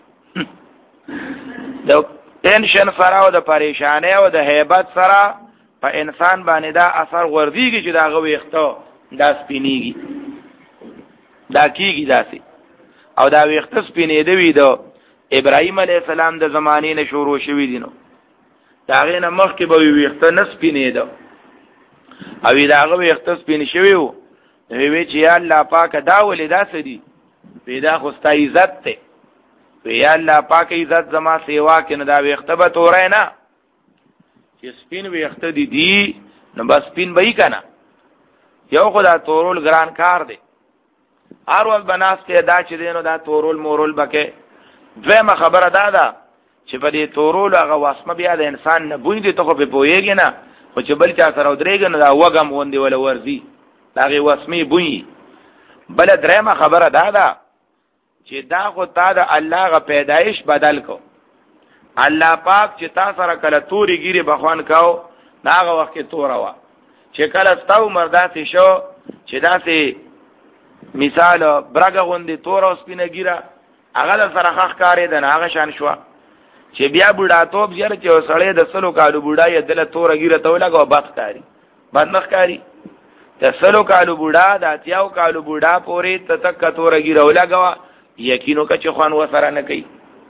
د ټینشن سره او د پریشانه او د hebat سره په انسان باندې دا اثر ورځيږي چې دا غوي وخته دا سپینیږي دا کیږي داسي او دا وخته سپینې دی د ابراهيم عليه السلام د زمانه نه شروع شوی دي نو دا غینه مخکې به وخته نس سپینې ده او دا غوي وخته سپین شوی وو نو وی چې یا الله پاک دا ولې دا سدي پیدا خو ست عزت ته وی الله پاک عزت زما سیوا کې نه دا وخته به تورای نه چې سپین وخته دي دي نو بس سپین به کنه یو خدا تورول ګران کار دی هر ول بناسته دا چې دینو دا تورول مورول بکې دویمه خبره دا ده چې په دې تورول هغه واسمه بیا د انسان نه بوی دي ته په پويږي نه او چې بل چا سره ودرېږي نو دا وګم وندي ولا ورزي هغه واسمه بوی بل درېمه خبره دا ده چې دا خو تا د الله غ پیدایش بدل کو الله پاک چې تا سره کله توري ګيري بخوان کاو هغه وخت تور وا چې کله ستاو مرداسې شو چې داسې مثال برګه غوندې تور او سپینه ګیره هغه د سره خخ کارې ده نه هغه شان شو چې بیا بوډاتوب زیاره چې سړی د سلو کالو بوډا یې دله توره ګیره ته ولګو بد ښکاري بد نه ښکاري د سلو کالو بوډا د اتیاو کالو بوډا پورې ته تک توره ګیره ولګوه یقینو که چې خوان وسره نه کوي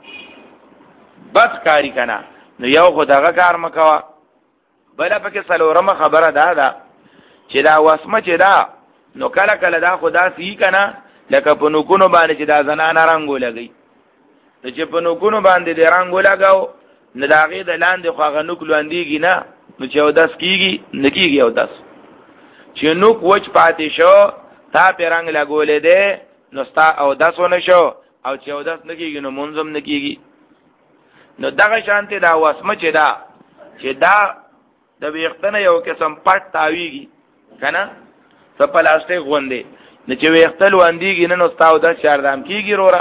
بد ښکاري که نه نو یو خو دغه کار مه کوه بله پکې څلورمه خبره دا ده چې دا وسمه چې ده نو کله کله دا خو داسې وي که نه لکه په نوکونو باندې چې دا زنانه رنګ ولګوي نو چې په نوکونو باندې د رنګ ولګاو نو د هغې د لاندې خو هغه نوک لوندېږي نه نو چې اودس کېږي نه کېږي اودس چې نوک وچ پاتې شو تا پې رنګ لګولی دی نو ستا اودس ونه شو او چې اودس نه کېږي نو مونځ هم نه کېږي نو دغه شانتې دا وسمه چې ده چې دا د ویښته نه یو قسم پټ تاویږي که نه څه پلاستیک غوندې نو چې ویښته لوندېږي نه نو ستا اودس چاردام کېږي روره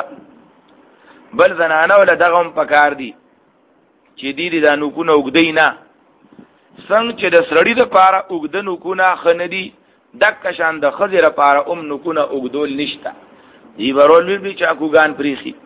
بل زنانه وله دغه هم پکار دي چې دی دي دا نوکونه اوږدی نه څنګه چې د سړي دپاره اوږده نوکونه ښه نه دي دکه شان د ښځې لپاره هم نوکونه اوږدول نشته دی به رول وي چاکوګان پریښي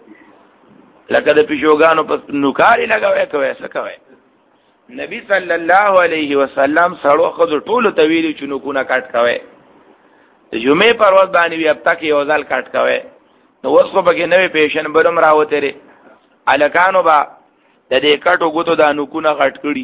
لکه د پیشوګانو په نوکارې لګوی کوی څه کوی نبی صلی الله علیه وسلم سړو ښځو ټولو ته ویلي چې نوکونه کټ کوی د جمعې پر ورځ باندې وي هفته کې یو ځل کټ کوی نو اوس خو پکې نوې پیشن بل هم راوتېرې هلکانو به د دې کټو ګوتو دا نوکونه غټ کړي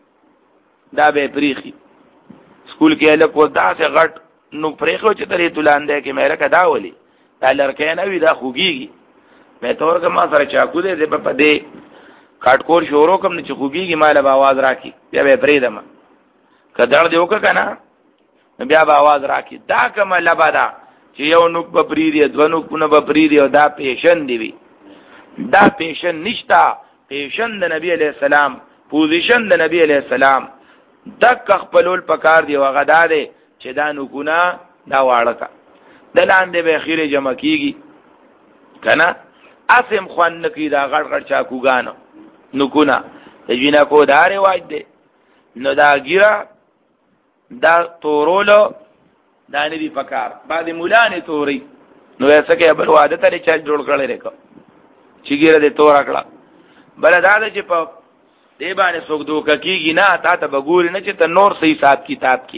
دا به یې پرېښي سکول کې هلک اوس داسې غټ نوک پرېښی و چې ترې تلاندی کې مې لکه دا ولې دا لرکی نه وي دا خوږېږي مې ته ورکړه ما سره چاکو دی زه به په دې کاټکور شروع کړم نه چې خوږېږي ما له به اواز راکړي بیا به یې پرېږدم که درد دې وکړه که نه نو بیا به اواز راکړي دا کومه لبه ده چې یو نوک به پرېږدي دوه نوکونه به پرېږدي او دا پیشن دی وي دا پیشن نشته پیشن د نبی علیه السلام پوزیشن د نبی علیه السلام دک خپلول پکار دی او هغه دا دی چې دا نوکونه دا واړه که د لاندې به خیرې جمع کېږي که نه اسم خوند نه کوي دا غټ غټ چاکوګانو نوکونه د جینکو دا رواج دی نو دا ګیره دا تورولو دا نه دي پکار بعضې ملانې توري نو یې څه کوي بل واده ته چل جوړ کړی دی که چې ګیره دې توره کړه بله دا ده چې په دې باندې څوک دوکه کېږي نه تا ته به ګوري نه چې ته نور څه حساب کتاب کې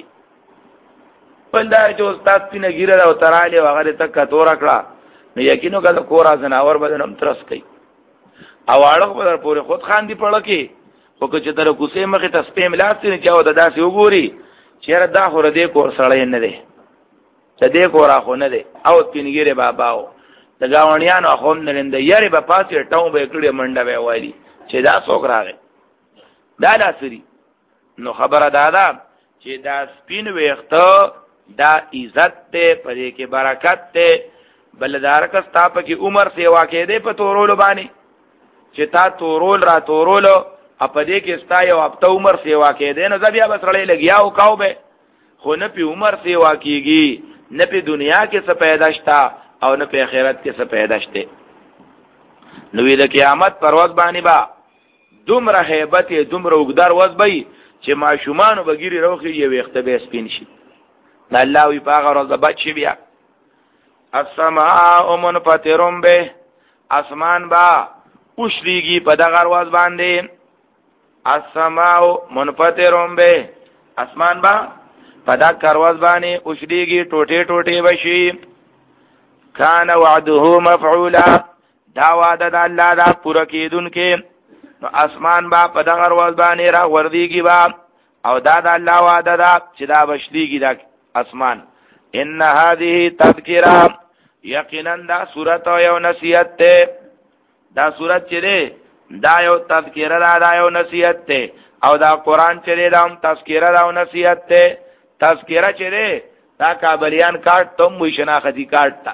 بل دا چې استاد سپینه ګیره ده او ته رالې او هغه دې تکه توره کړه نو یقینو که د کور ځناور به هم ترس کوي او اړخ به در پورې خود خاندي پړه کې خو که چې تر کوڅې مخې ته سپی ملاستې نه چې او د داسې وګوري چې یاره دا خو د دې کور سړی نه دی د دې کور اخو نه دی او سپینګیرې بابا و د ګاونډیانو اخو هم نه لنده یارې به پاسې ټاو به یې کړې منډه به یې وایلي چې دا څوک راغی دا داسري نو خبره دا ده چې دا سپین ویښته دا عزت دی په دې کې برکت دی بل دارکه ستا پکې عمر سیوا کېدی په تورولو باندې چې تا تورول را تورولو او په دې کې ستا یو هفته عمر سیوا کېدی نو زه بیا به سړی لګیا وکاو به خو نه پې عمر سیوا کېږي نه پې دنیا کې څه پیدا شته او نه پې آخرت کې څه پیدا شته نو وی د قیامت پر ورځ باندې به دومره هیبت یې دومره اوږدار ورځ به وي چې ماشومانو به ګیرې راوخېږي یو ویښته به یې سپین شي نه الله وي په هغه ورځ به بد شي بیا السماء منفطرون به اسمان با اوشلیږي په دغه ورځ باندې السماء منفطرون به اسمان با په دغه ورځ باندې اوشلیږي ټوټې ټوټې بشي کان وعده مفعولا دا وعده د الله دا پوره کېدونکې نو اسمان با په دغه ورځ باندې را وردېږي با او دا د الله وعده ده چې دا بشلیږي دا اسمان ان هذه تذکرہ یقینا دا صورت او یو نصیحت ته دا صورت چې ده دا یو تذکرہ دا, دا یو نصیحت ته او دا قران چې ده دا هم تذکرہ دا او نصیحت ته تذکرہ چې ده دا کابلیان کارت تم وی شناختی کارت تا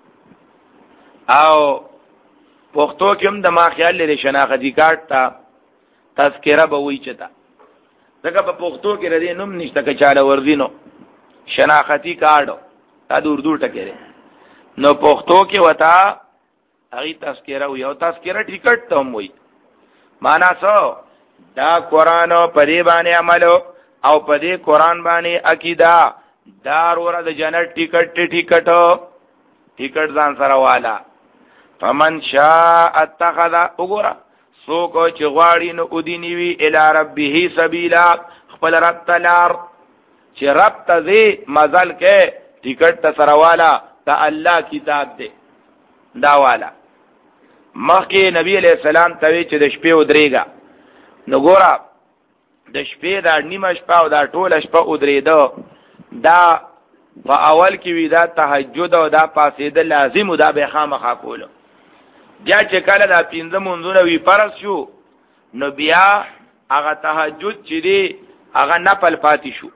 او پښتو کې هم د ما خیال لري شناختی کارت تا تذکرہ به وی چتا ځکه په پښتو کې ردی نوم نشته که چاله ورزینو شناختی کارت دا د اردو ټکی دی نو پښتو کې وتا هغه تذکرہ وي او تذکرہ ټیکټ ته هم وي معنا څه دا قران په دې باندې عملو او په دې قران باندې عقیده دار ور د جنت ټیکټ ټیکټ ټیکټ ځان سره والا فمن شاء اتخذ وګورا سوک چې غواړي نو ودینی وی الی ربه سبیلا خپل رب تلار چې رب ته دې مزل کې ټیکټ ته سره والا ته الله کتاب دې دا والا مخکې نبی علیہ السلام ته چې د شپې ودرېګا نو ګورا د شپې دا نیمه شپه او دا ټوله شپه ودرېدو دا په اول کې وی دا تهجد او دا پاسېد لازم دا به خامخا کولو بیا چې کله دا پینځه مونږونه وی فرض شو نو بیا هغه تهجد چې دی هغه نفل پاتې شو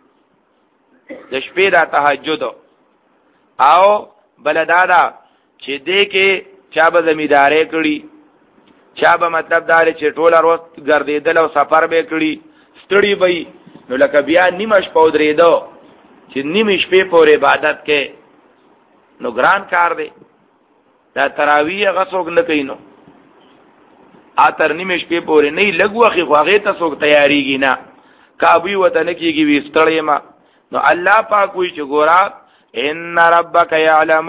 د شپې دا تهجد او بلدادا چې دې کې چا به زمیدارې کړي چا به مطلب دار چې ټوله ورځ ګرځېدل او سفر به کړي ستړي وي نو لکه بیا نیمه شپه ودرېدو چې نیمه شپې پورې عبادت کې نو ګران کار دی دا تراویح غسوک نه کینو اتر نیمه شپې پورې نه لګوخي خو هغه ته څوک تیاریږي نه کابوی وته نه کیږي وستړې ما نو الله پاک وی چې ګورا ان ربک یعلم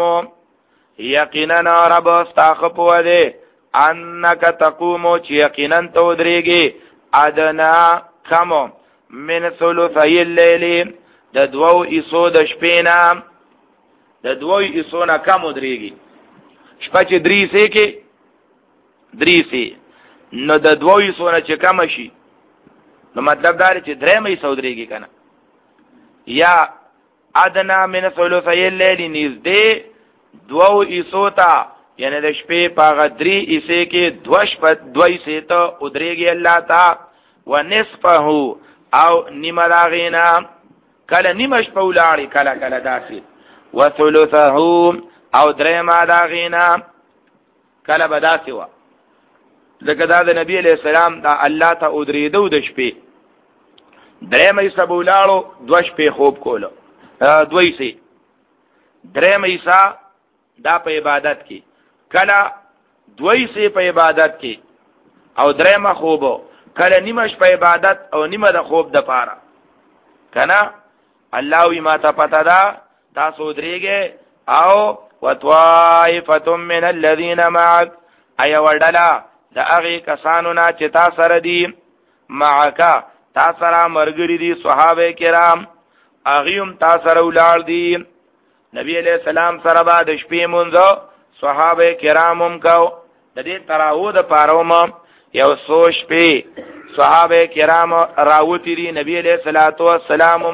یقینا رب استغفر ودی انک تقوم چې یقینا تو درېږي ادنا کم من ثلثی الليل د دوو ایسو د شپې نه د دوو ایسو نه کم درېږي شپه چې درې سه کې درې سه نو د دوو ایسو نه چې کم شي نو مطلب دا چې درې مې سو درېږي کنه یا ادنا من ثلثی الليل نږدې دوو ایسو ته یعنی د شپې پاغه درې ایسه کې دوش په دوی سه ته ودرېږي الله تا ونصفه او نیمه داغینا کله نیمه شپه ولاړی کله کله داسې وثلثه او درېما داغینا کله بداسې و لکه دا د نبی علیہ السلام دا الله ته ودرېدو د شپې درېمه ایسه ولاړو دو شپې خوب کولو دوی سه درېمه ایسه دا په عبادت کې کله دوی سه په عبادت کې او درېمه خوبو کله نیمه شپه عبادت او نیمه د خوب د پاره کنا الله وی ما ته پتا دا تاسو درېږي او وطائفه من الذين معك اي ودلا د هغه کسانو نه چې تاسو سره دي معك تاسو سره مرګري دي صحابه کرام اغيوم تاسو سره ولال دي نبی علیہ السلام سره بعد شپې مونږ صحابه کرامم کو د دې تراو د پاروم یو سوش په صحابه کرام راوتی دي نبی علیہ الصلوۃ والسلام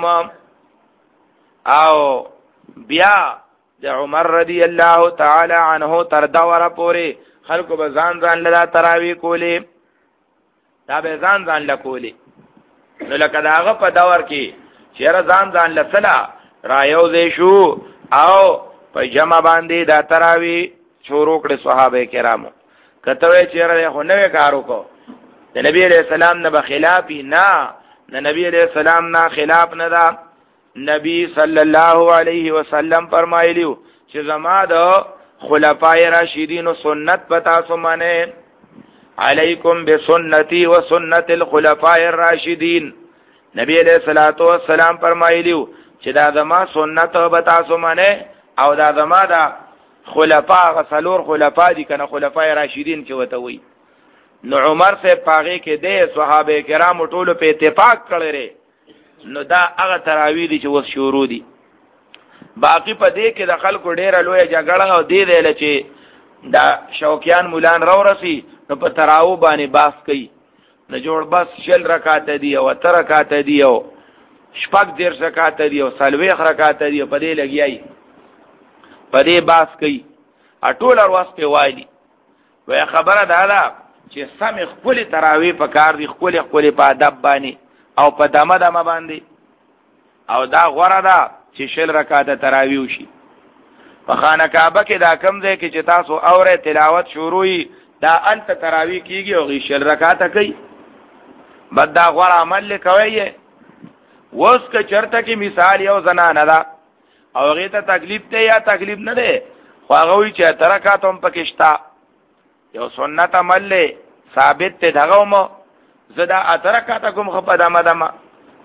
او بیا د عمر رضی الله تعالی عنہ تر دا ور پورې خلکو به ځان ځان لدا تراوی کولې دا به ځان ځان لکولې نو لکه داغه په داور کې چیرې ځان ځان لسلا رایو شو او په جمع باندې دا تراوی شروع کړ صحابه کرامو کته چیرې خو نوې کارو کو د نبی علیہ السلام نه بخلافی نه د نبی علیہ السلام نه خلاف نه دا نبی صلی الله علیه وسلم فرمایلیو چې زما د خلفای راشدین و سنت پتا سو معنی علیکم بسنتی و سنت الخلفاء الراشدین نبی علیہ الصلوۃ والسلام فرمایلیو چې دا زما سنت پتا سو معنی او دا زما دا خلفاء غسلور خلفاء دي کنه خلفاء راشدین چې وته وي نو عمر سے پاغه کې د صحابه کرام ټولو په اتفاق کړي نو دا هغه تراوی دي چې وس شروع دي باقی په دې کې د خلکو ډیره لوی جګړه او دې دی چې دا شوکیان مولان رو رسی نو په تراو باندې باس کوي نو جوړ بس شل رکعات دي او تر رکعات دي او شپږ دیر رکعات دي او سلويخ رکعات دي په دې لګیای په دې باس کوي اټول ورځ په وایي وای خبره ده دا چې سم خپل تراوی په کار دي خپل خپل په ادب باندې او په دمه دمه باندې او دا غوړه ده چې شل رکعات تراوی وشي په خانه کعبه کې دا کم ځای کې چې تاسو اوره تلاوت شروعي دا انت تراوی کیږي او غي شل رکعات کوي بد دا غوړه عمل کوي وس که چرته کې مثال یو زنانه ده او هغه ته تکلیف ته یا تکلیف نه ده خو هغه وی چې ترکات هم پکښتا یو سنت عمل له ثابت ته دغه مو زدا اترکات کوم خپه دمه دمه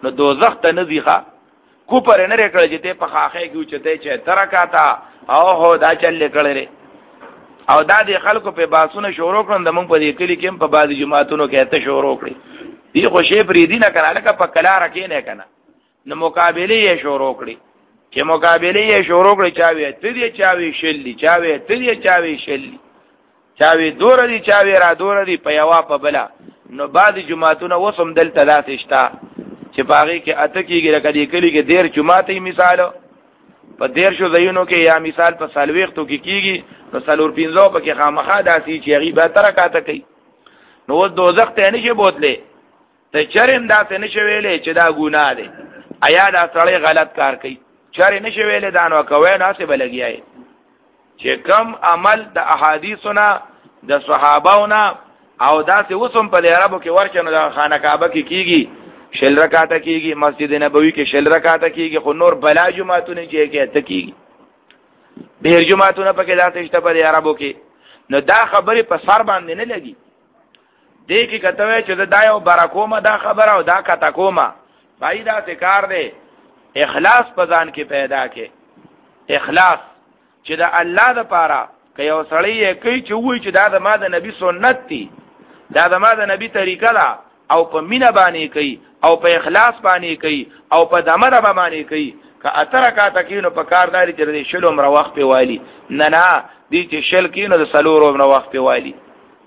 نو دوزخ ته نه ځيخه کو پر نه رکړل چې ته په خاخه کې اوچته چې ترکاتا او هو دا چل کړل او دا د خلکو په باسونه شروع کړم د مونږ په دې کلی کې په بعض جماعتونو کې ته شروع کړی دی خو شی پری دینه کنه لکه په کلا راکې نه کنه نو مقابله یې شروع کړی چې مقابله یې شروع کړی چاوي ته دې چاوي شلی چاوي ته دې چاوي شلی چاوي دور دي چاوي را دور دي په یوا په بلا نو بعض جماعتونه وسم دل ثلاث شتا چې باغی کې اته کېږي لکه دې کلی کې ډیر جماعتي مثال په ډیر شو زینو کې یا مثال په سالويختو کې کېږي نو سالور پینځو په کې خامخا داسي چې غیبه ترکاته کوي نو دوزخ ته نشي بوتله ته چرېم داسې نشي ویلې چې دا ګناه دی ایا دا سړی غلط کار کوي چرې نشي ویلې دا نو کوي نه څه بلګیای چې کم عمل د احادیثونه د صحابهونو او داسې وسم په عربو کې ورچنه د خانه کعبه کې کیږي شل رکعاته کیږي مسجد نبوي کې شل رکعاته کیږي خو نور بلا جمعهتونه چې کې ته کیږي ډیر جمعهتونه پکې داسې شته په عربو کې نو دا خبره په سر باندې نه لګي دې کې کته چې دا یو برکومه دا خبره او دا کته کومه پای دا کار دی اخلاص په ځان کې پیدا کې اخلاص چې دا الله د پاره که یو سړی کوي چې وایي چې دا د ما د نبی سنت دی دا د ما د نبی طریقه ده او په مینا باندې کوي او په اخلاص باندې کوي او په دمره باندې کوي که اتره کا تکینو په کارداري چې د شلو مر وخت په والی نه نه دي چې شل کینو د سلورو مر وخت په والی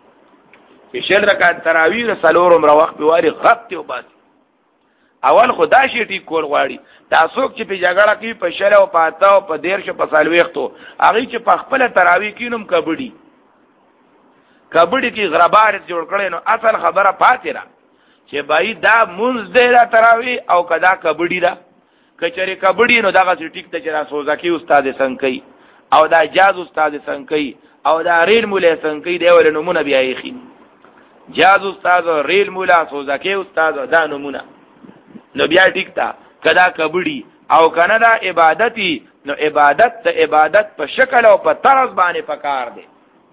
چې شل رکعات تراویح د سلورو مر وخت په والی غت او بس اول خدا شي ټیک کول غواړي تاسو چې په جګړه کې په شل او پاته او په دیر شو په سالويختو هغه چې په خپل تراویح کینوم کبډي کبډي کې غربار جوړ کړي نو اصل خبره پاتې را چې بای دا مونږ دې را تراوی او کدا کبډی دا کچره کبډی نو دغه ټیک ته چې را سوزاکی استاد څنګه او دا جاز استاد څنګه او دا ریل مولا څنګه دی ول نمونه بیا یخي جاز استاد ریل مولا سوزاکی استاد دا نمونه نو بیا ټیک تا کدا کبډی او کنه دا عبادتي نو عبادت ته عبادت په شکل او په طرز باندې پکار دی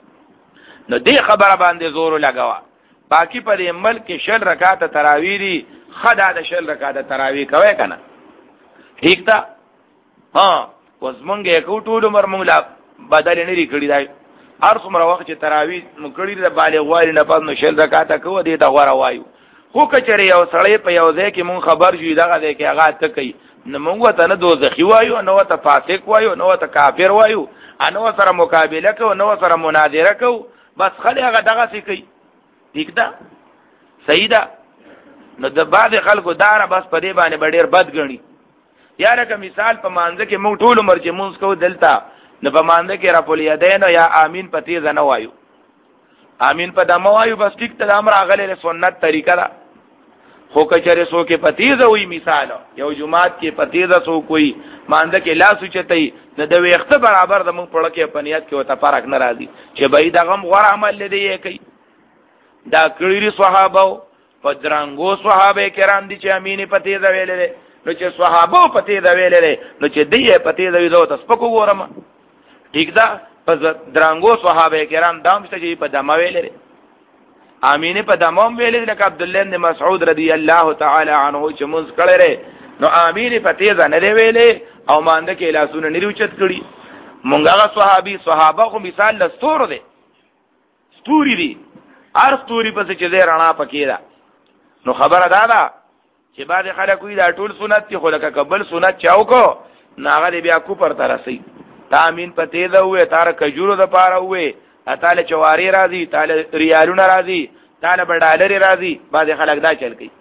نو دې خبره باندې زور لګوا باقی په دې ملک شل رکعات تراویح دي خدا د شل رکعات تراویح کوي کنه ٹھیک تا ها اوس مونږه کو ټول عمر مونږ لا بدل نه لري کړی دی هر څومره وخت چې تراویح مکړی د بالغ وایي نه پد نو شل رکعات کوي دې دا غوړه وایو خو کچره یو سړی په یو ځای کې مونږ خبر شو دغه دې کې هغه ته کوي نو مونږ ته نه دوزخي وایو نو ته فاسق وایو نو ته کافر وایو انو سره مقابله کو نو سره مناظره کو بس خلی هغه دغه څه کوي ٹھیک ده صحیح ده نو د بعض خلکو دار بس په دې باندې ډېر بد غني یا لکه مثال په مانځه کې موږ ټول عمر چې مونږ کو دلته نو په مانځه کې را پولیا دین یا امین په تیز نه وایو امین په دمو وایو بس ټیک ته امر غلې سنت طریقه ده خو کچره سو کې پتیز وي مثال یو جمعات کې پتیز سو کوئی مانځه کې لاس چتای نه د وخت برابر د مونږ پړه کې پنیات کې وته فرق نه راځي چې بای دغه غوړ عمل لدی یې کوي دا کړي صحابه په درنګو صحابه کرام دي چې امین پتیز ویلې نو چې صحابه پتیز ویلې نو چې دی پتیز ویلو تاسو په وګورم ٹھیک ده په درنګو صحابه کرام دام چې په دمه ویلې امینه په دموم ویلې لکه عبد الله بن مسعود رضی الله تعالی عنه چې موږ کړه نو امینه په تیز نه ویلې او مانده کې لاسونه نه اوچت کړي مونږه صحابي صحابه خو مثال لستور دي ستوري دي هر ستوري په څه چې رڼا پکې ده نو خبره ده دا چې بعد خلک وي دا ټول سنت دي خو لکه قبل سنت چاو کو ناغه بیا کو پر ترسي تامین په تیز وې تار کجورو د پاره وې اتاله چواری راځي تاله ریالونه راځي تاله ډالر راځي بعد خلک دا چل کوي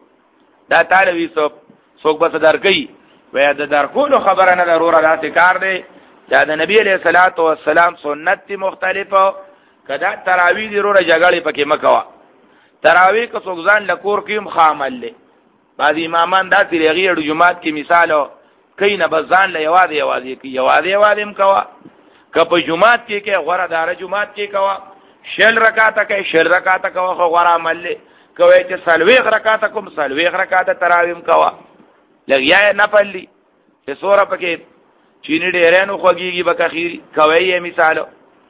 دا تاله وی سو څوک به صدر کوي وای دا در کولو خبره نه ضروره راته کار دی دا د نبی علیہ الصلوۃ والسلام سنت تی مختلفه کدا تراویح دی روره جګړې پکې مکوا تراویح کو څوک ځان لکور کیم خامل له بعض امامان دا تیریږي د جمعات کې مثالو کین بزان له یوازې یوازې کې یوازې یوازې مکوا کپ جمعات کې کې غوړه دار جمعات کې کوا شل رکعات کې شل رکعات کوا خو غوړه عمل کوي چې سلويغ رکعات کوم سلويغ رکعات تراویم کوا لګیا نه پلی چې سوره پکې چینی ډېرانو خوږیږي بکخیر کوي یې مثالو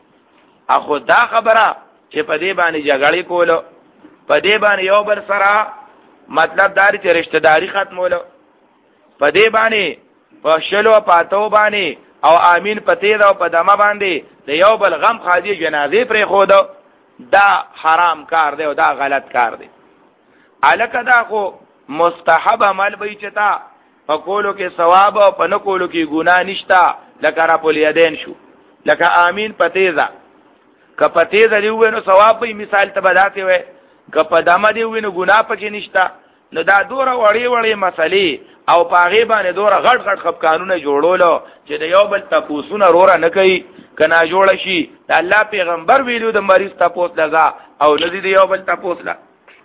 اخو دا خبره چې په دې باندې جګړې کولو په دې باندې یو بل سره مطلب دار چې رشتہ داری ختمولو په دې باندې په شلو پاتو باندې او امین پته دا په دمه باندې د یو بل غم خادي جنازه پر خود دا حرام کار دی او دا غلط کار دی. الکه دا خو مستحب عمل به چتا په کولو کې ثواب او په نه کولو کې ګناه نشتا. لکه را پولیدین شو لکه امین پتیزا که پتیزا دی وینو ثواب به مثال ته بداته وي که په دمه دی وینو ګناه پکې نشتا. نو دا دوره وړي وړي مسلې او پاغه باندې دوره غټ غټ خپ قانون جوړولو چې د یو بل تپوسونه روره نه کوي کنا جوړ شي. د الله پیغمبر ویلو د مریض تپوس لگا او ندی د یو بل تپوس لا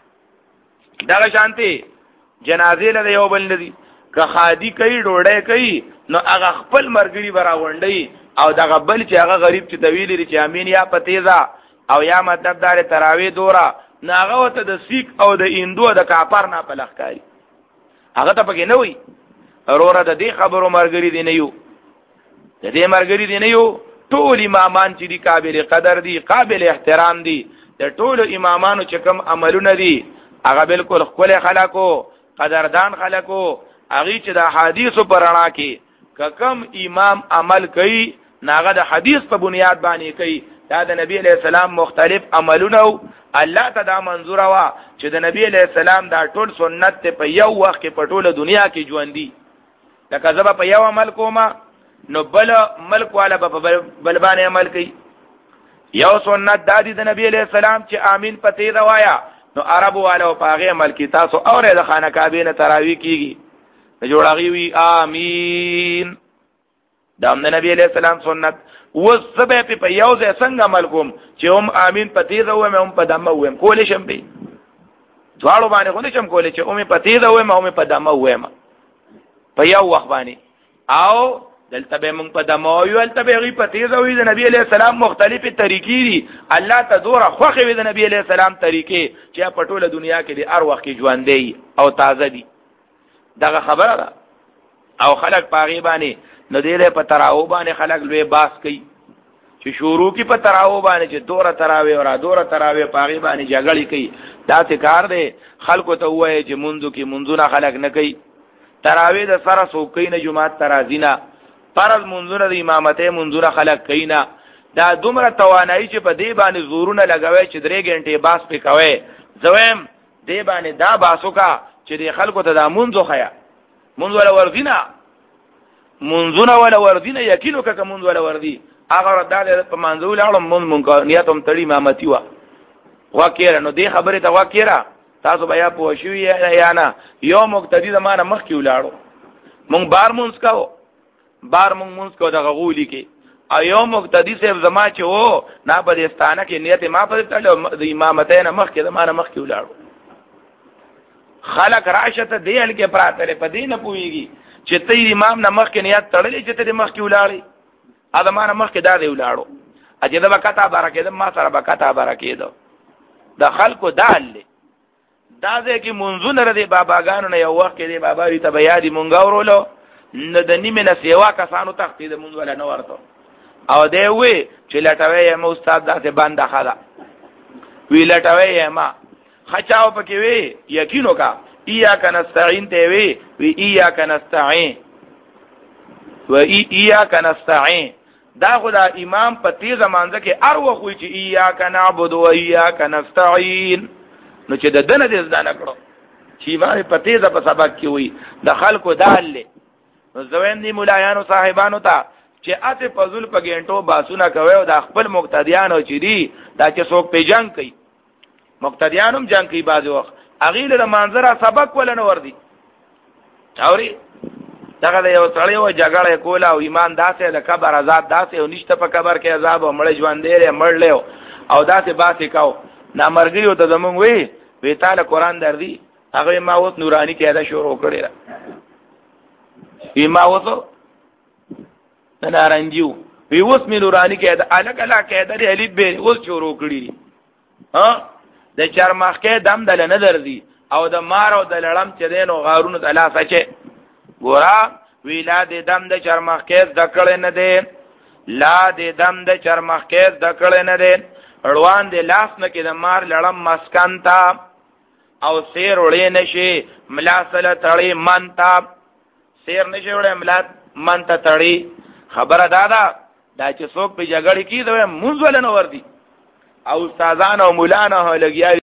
دا شانتي جنازې له یو بل ندی که خادي کوي ډوړې کوي نو هغه خپل مرګري براوندي او دغه بل چې هغه غریب چې طویل لري چې امین یا پتیزا او یا مطلب دار تراوی دوره ناغه وته د سیک او د اندو د کاپر نه په لخکاري هغه ته پکې نه وي اورور د دې خبرو مرګري دی نه یو د دې مرګري دی نه یو ټول امامان چې دی قابل قدر دی قابل احترام دی د ټول امامانو چې کوم عملونه دي هغه بالکل خپل خلکو قدردان خلکو هغه چې د حدیثو پرانا کې کم امام عمل کوي ناغه د حدیث په بنیاد باندې کوي. دا د نبی علیہ السلام مختلف عملونه الله ته دا منظور وا چې د نبی علیہ السلام دا ټول سنت ته په یو وخت کې په ټوله دنیا کې ژوند دي. لکه زبا په یو عمل کوما نو بل ملک والا په بل باندې عمل کوي. یو سنت د د نبی علیہ السلام چې امین پته دا وایا نو عربو والا په هغه عمل کې تاسو اوره د خانه کعبه نه تراوی کیږي جوړاغي وی امین دا د نبی علیہ السلام سنت وسبه په یو ځای څنګه عمل کوم چې هم امین پته دا ومه هم په دمه وم کولې شم به دواړو باندې خو نشم کولې چې هم پته دا ومه هم په دمه وم په یو وخت باندې او دلته به موږ په دمه یو دلته به غي پته دا وی د نبی علیہ السلام مختلفه طریقې دي الله ته دوره خوخه وی د نبی علیہ السلام طریقې چې په ټوله دنیا کې دي هر وخت کې ژوند دی او تازه دي. دغه خبره ده او خلق پاغي باندې نو دې په تراو باندې خلق لوی باس کوي چې شروع کی په تراو باندې چې دوره تراوي او را دوره تراوي پاغي باندې جګړې کوي. دا څه کار دی خلکو ته وایي چې منځو کې منځونه خلق نه کوي. تراوي د سره سوکې نه جمعات ترازینا فرض منځونه د امامته منځونه خلق کوي نه. دا دومره توانایي چې په دې باندې زورونه لګوي چې درې غنټې باس په کوي زویم دې باندې دا باسو کا چې د خلکو ته د منځو خیا منځ ولا وردینا منځونه ولا وردینا یقینو که منځ ولا وردی هغه رد په منځو لاړم مون مونږ نیتم تړي امامتي وا واکیره نو دې خبره ته واکیره تاسو بیا پوښیو یا نه یو مقتدی د مانه مخ کې ولاړو مونږ بار مونږ کاو بار مونږ مونږ کو د غولی کې ایو مقتدی صاحب زما چې وو نه په دستانه کې نیت ما په تړلو د امامتین مخ کې د مانه مخ کې ولاړو خلق راشته دیل کې پراته په دې نه پويږي چې ته امام نه مخ کې نیت تړلې چې ته مخ کې ولاړې ادمانه مخ کې دا دی ولاړو اجه دا وکتا برکې دا ما سره وکتا برکې دا د خلکو دال دا ځکه منځونه ردی باباګانو نه یو وخت کې دی بابا وی ته بیا دی مونږ اورولو نه د نیمه نه سیوا کسانو تختې د مونږ ولا نه ورته او دی وی چې لټوي مو استاد داسې باندې خاله وی لټوي ما خچاو پکې وی یقینو کا ایاک نستعين ته وی وی ایاک نستعين و ای ایاک نستعين دا خدا امام په تیز مانځه کې ار وخت وی چې ایاک نعبد و ایاک نستعين نو چې د دنه دې ځان کړو چې امام په تیز په سبق کې وی د خلکو دال نو زوین دی مولایانو صاحبانو ته چې اته فضل په ګنټو باسونه کوي او د خپل مقتدیانو چې دی دا چې څوک په جنگ کوي مقتدیانم جنگ کوي بعض وخت اغیل د منظره سبق ولنه وردی اوري دغه یو سړی و جګړه کوله او ایمان داسې د قبر آزاد داسې او نشته په قبر کې عذاب او مړ ژوند دی مړ له او داسې باسي کاو نامرګي او ته زمونږ وی وی تعالی قران دردي هغه ما اوس نورانی کې ادا شروع کړی وی ما اوس نارنجیو وی اوس می نورانی کې ادا الګ الګ کې ادا علي به اوس شروع کړی ها د چرمخ کې دم دل نه درځي او د مار او د لړم چې دینو غارونو د الله سچه ګورا ویلا د دم د چرمخ کې دکړې نه دي لا د دم د چرمخ کې دکړې نه دي روان د لاس نه کې د مار لړم مسکان تا او سیر وړې نشي ملا سره تړي منتا سیر نشي وړې ملا منتا تړي خبره دادا دا چې څوک په جګړه کې دوی مونږ ولنه وردي او استادان او مولانا لګیا